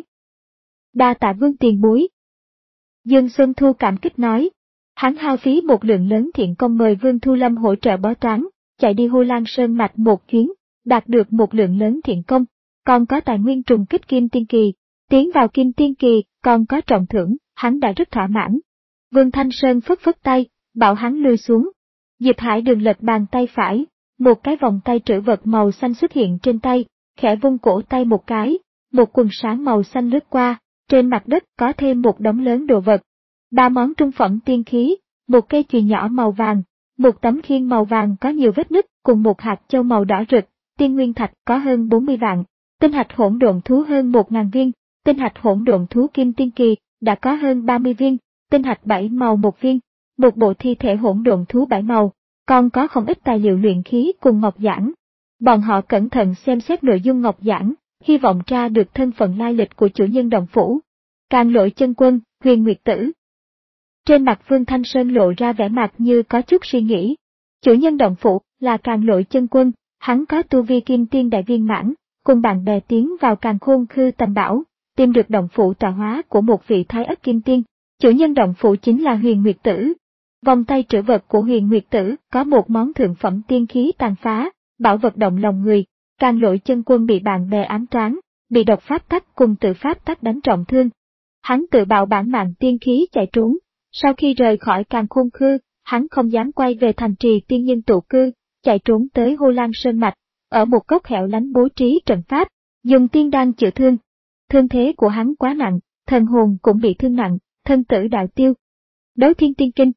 Đa tạ Vương tiền bối. Dương Xuân Thu cảm kích nói, hắn hao phí một lượng lớn thiện công mời Vương Thu Lâm hỗ trợ bói toán, chạy đi Hồ Lan Sơn Mạch một chuyến, đạt được một lượng lớn thiện công, còn có tài nguyên trùng kích Kim Tiên Kỳ. Tiến vào Kim Tiên Kỳ, còn có trọng thưởng, hắn đã rất thỏa mãn. Vương Thanh Sơn phất phất tay, bảo hắn lui xuống. Diệp Hải Đường lật bàn tay phải, một cái vòng tay trữ vật màu xanh xuất hiện trên tay, khẽ vung cổ tay một cái, một quần sáng màu xanh lướt qua, trên mặt đất có thêm một đống lớn đồ vật. Ba món trung phẩm tiên khí, một cây chùy nhỏ màu vàng, một tấm khiên màu vàng có nhiều vết nứt cùng một hạt châu màu đỏ rực, tiên nguyên thạch có hơn bốn mươi vạn, tinh hạch hỗn độn thú hơn một ngàn viên, tinh hạch hỗn độn thú Kim Tiên Kỳ đã có hơn ba mươi viên, tinh hạch bảy màu một viên, một bộ thi thể hỗn độn thú bảy màu, còn có không ít tài liệu luyện khí cùng ngọc giản. Bọn họ cẩn thận xem xét nội dung ngọc giản, hy vọng tra được thân phận lai lịch của chủ nhân động phủ. Càn Lỗi Chân Quân, Huyền Nguyệt Tử. Trên mặt Vương Thanh Sơn lộ ra vẻ mặt như có chút suy nghĩ. Chủ nhân động phủ là Càn Lỗi Chân Quân, hắn có tu vi kim tiên đại viên mãn, cùng bạn bè tiến vào Càn Khôn Khư tầm bảo, tìm được động phủ tọa hóa của một vị thái ất kim tiên. Chủ nhân động phủ chính là Huyền Nguyệt Tử. Vòng tay trữ vật của Huyền Nguyệt Tử có một món thượng phẩm tiên khí tàn phá, bảo vật động lòng người. Càn Lỗi Chân Quân bị bạn bè ám toán, bị độc pháp tắc cùng tự pháp tắc đánh trọng thương. Hắn tự bạo bản mạng tiên khí chạy trốn. Sau khi rời khỏi Càn Khôn Khư, hắn không dám quay về thành trì tiên nhân tụ cư, chạy trốn tới Hồ Lan Sơn Mạch, ở một góc hẻo lánh bố trí trận pháp, dùng tiên đan chữa thương. Thương thế của hắn quá nặng, thần hồn cũng bị thương nặng, thân tử đạo tiêu. Đấu Thiên Tiên Kinh.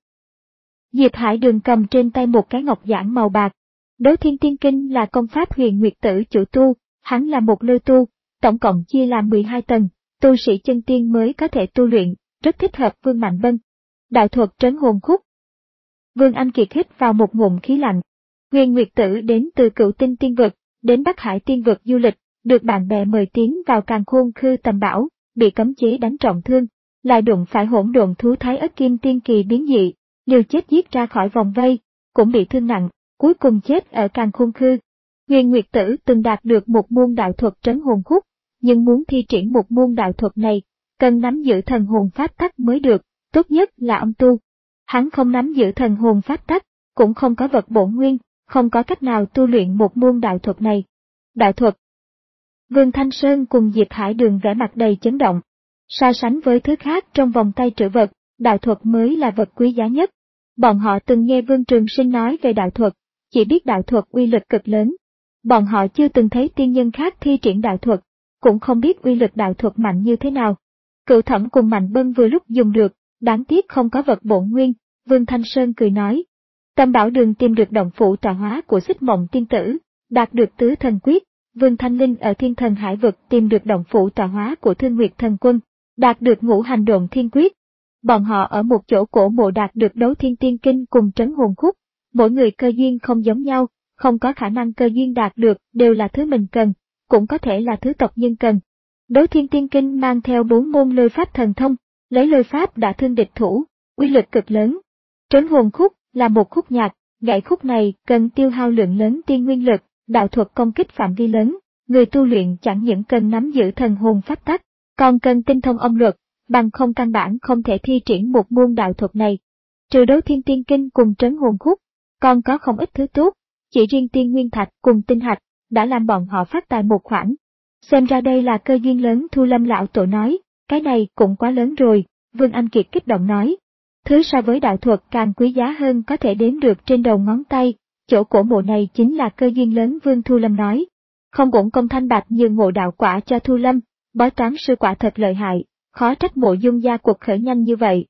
Diệp Hải Đường cầm trên tay một cái ngọc giản màu bạc. Đấu Thiên Tiên Kinh là công pháp Huyền Nguyệt Tử chủ tu, hắn là một lôi tu, tổng cộng chia làm mười hai tầng, tu sĩ chân tiên mới có thể tu luyện, rất thích hợp Vương Mạnh Bân. Đạo thuật trấn hồn khúc. Vương Anh Kiệt hít vào một ngụm khí lạnh. Huyền Nguyệt Tử đến từ Cựu Tinh Tiên Vực, đến Bắc Hải Tiên Vực du lịch, được bạn bè mời tiến vào Càn Khôn Khư tầm bảo, bị cấm chế đánh trọng thương, lại đụng phải hỗn độn thú thái ất Kim Tiên Kỳ biến dị, liều chết giết ra khỏi vòng vây, cũng bị thương nặng, cuối cùng chết ở Càn Khôn Khư. Huyền Nguyệt Tử từng đạt được một môn đạo thuật trấn hồn khúc, nhưng muốn thi triển một môn đạo thuật này, cần nắm giữ thần hồn pháp tắc mới được, tốt nhất là âm tu. Hắn không nắm giữ thần hồn pháp tắc, cũng không có vật bổn nguyên, không có cách nào tu luyện một môn đạo thuật này. Đạo thuật. Vương Thanh Sơn cùng Diệp Hải Đường vẻ mặt đầy chấn động. So sánh với thứ khác trong vòng tay trữ vật, đạo thuật mới là vật quý giá nhất. Bọn họ từng nghe Vương Trường Sinh nói về đạo thuật, chỉ biết đạo thuật uy lực cực lớn. Bọn họ chưa từng thấy tiên nhân khác thi triển đạo thuật, cũng không biết uy lực đạo thuật mạnh như thế nào. Cựu Thẩm cùng Mạnh Bân vừa lúc dùng được, đáng tiếc không có vật bổn nguyên, Vương Thanh Sơn cười nói. Tam Bảo Đường tìm được động phủ tọa hóa của Xích Mộng Tiên Tử, đạt được tứ thần quyết. Vương Thanh Linh ở Thiên Thần Hải Vực tìm được động phủ tọa hóa của Thương Nguyệt Thần Quân, đạt được ngũ hành độn thiên quyết. Bọn họ ở một chỗ cổ mộ đạt được Đấu Thiên Tiên Kinh cùng trấn hồn khúc. Mỗi người cơ duyên không giống nhau, không có khả năng cơ duyên đạt được đều là thứ mình cần, cũng có thể là thứ tộc nhân cần. Đấu Thiên Tiên Kinh mang theo bốn môn lôi pháp thần thông, lấy lôi pháp đả thương địch thủ, uy lực cực lớn. Trấn hồn khúc là một khúc nhạc, gãy khúc này cần tiêu hao lượng lớn tiên nguyên lực, đạo thuật công kích phạm vi lớn, người tu luyện chẳng những cần nắm giữ thần hồn pháp tắc, còn cần tinh thông âm luật, bằng không căn bản không thể thi triển một môn đạo thuật này. Trừ Đấu Thiên Tiên Kinh cùng trấn hồn khúc, còn có không ít thứ tốt, chỉ riêng tiên nguyên thạch cùng tinh hạch đã làm bọn họ phát tài một khoản. Xem ra đây là cơ duyên lớn. Thu Lâm lão tổ nói, cái này cũng quá lớn rồi, Vương Anh Kiệt kích động nói. Thứ so với đạo thuật càng quý giá hơn có thể đếm được trên đầu ngón tay, chỗ cổ mộ này chính là cơ duyên lớn. Vương Thu Lâm nói. Không uổng công thanh bạch như ngộ đạo quả cho Thu Lâm, bói toán sư quả thật lợi hại, khó trách Mộ Dung gia cuộc khởi nhanh như vậy.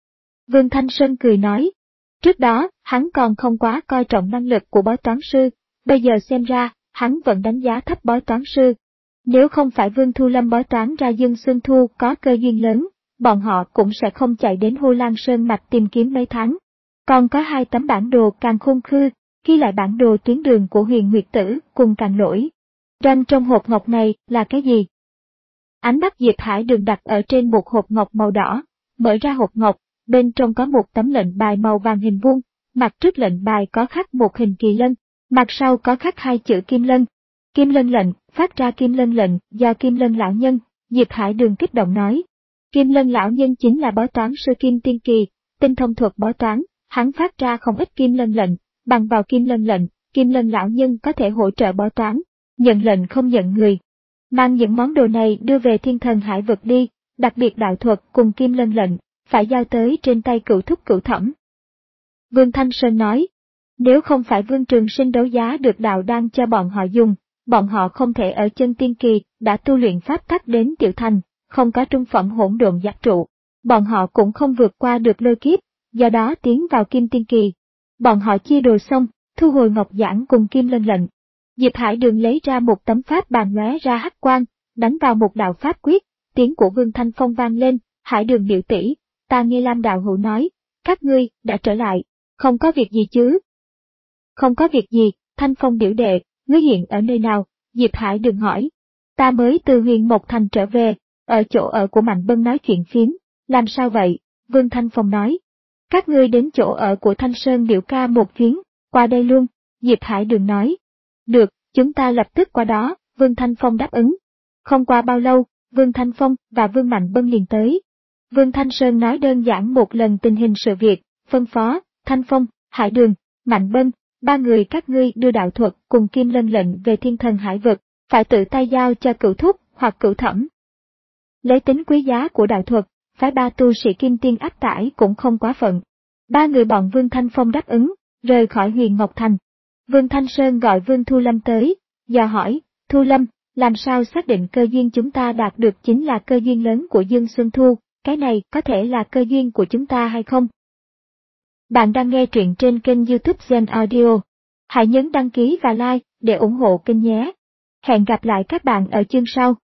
Vương Thanh Sơn cười nói. Trước đó, hắn còn không quá coi trọng năng lực của bói toán sư, bây giờ xem ra, hắn vẫn đánh giá thấp bói toán sư. Nếu không phải Vương Thu Lâm bói toán ra Dương Xuân Thu có cơ duyên lớn, bọn họ cũng sẽ không chạy đến Hồ Lan Sơn Mạch tìm kiếm mấy tháng. Còn có hai tấm bản đồ Càn Khôn Khư, ghi lại bản đồ tuyến đường của Huyền Nguyệt Tử cùng Càn Lỗi. Ranh trong hộp ngọc này là cái gì? Ánh mắt Diệp Hải Đường đặt ở trên một hộp ngọc màu đỏ, mở ra hộp ngọc, bên trong có một tấm lệnh bài màu vàng hình vuông, mặt trước lệnh bài có khắc một hình kỳ lân, mặt sau có khắc hai chữ Kim Lân. Kim Lân lệnh, phát ra Kim Lân lệnh do Kim Lân lão nhân, Diệp Hải Đường kích động nói. Kim Lân lão nhân chính là bói toán sư Kim Tiên Kỳ, tinh thông thuật bói toán, hắn phát ra không ít Kim Lân lệnh, bằng vào Kim Lân lệnh, Kim Lân lão nhân có thể hỗ trợ bói toán, nhận lệnh không nhận người. Mang những món đồ này đưa về thiên thần hải vực đi, đặc biệt đạo thuật cùng Kim Lân lệnh, phải giao tới trên tay cửu thúc cửu thẩm. Vương Thanh Sơn nói, nếu không phải Vương Trường Sinh đấu giá được đạo đan cho bọn họ dùng, bọn họ không thể ở chân tiên kỳ đã tu luyện pháp tắc đến tiểu thành, không có trung phẩm hỗn độn giác trụ. Bọn họ cũng không vượt qua được lôi kiếp, do đó tiến vào kim tiên kỳ. Bọn họ chia đồ xong, thu hồi ngọc giản cùng Kim Lân lệnh. Diệp Hải Đường lấy ra một tấm pháp bàn lóe ra hắc quang, đánh vào một đạo pháp quyết, tiếng của Vương Thanh Phong vang lên, Hải Đường biểu tỷ, ta nghe Lam đạo hữu nói, các ngươi đã trở lại, không có việc gì chứ? Không có việc gì, Thanh Phong biểu đệ, ngươi hiện ở nơi nào? Diệp Hải Đường hỏi. Ta mới từ Huyền Mộc Thành trở về, ở chỗ ở của Mạnh Bân nói chuyện phiếm. Làm sao vậy? Vương Thanh Phong nói. Các ngươi đến chỗ ở của Thanh Sơn biểu ca một chuyến, qua đây luôn, Diệp Hải Đường nói. Được, chúng ta lập tức qua đó, Vương Thanh Phong đáp ứng. Không qua bao lâu, Vương Thanh Phong và Vương Mạnh Bân liền tới. Vương Thanh Sơn nói đơn giản một lần tình hình sự việc, phân phó, Thanh Phong, Hải Đường, Mạnh Bân, ba người các ngươi đưa đạo thuật cùng Kim Lân lệnh về thiên thần hải vực, phải tự tay giao cho cửu thúc hoặc cửu thẩm. Lấy tính quý giá của đạo thuật, phái ba tu sĩ kim tiên áp tải cũng không quá phận. Ba người bọn Vương Thanh Phong đáp ứng, rời khỏi Huyền Ngọc Thành. Vương Thanh Sơn gọi Vương Thu Lâm tới, dò hỏi, Thu Lâm, làm sao xác định cơ duyên chúng ta đạt được chính là cơ duyên lớn của Dương Xuân Thu, cái này có thể là cơ duyên của chúng ta hay không? Bạn đang nghe truyện trên kênh YouTube Gen Audio. Hãy nhấn đăng ký và like để ủng hộ kênh nhé. Hẹn gặp lại các bạn ở chương sau.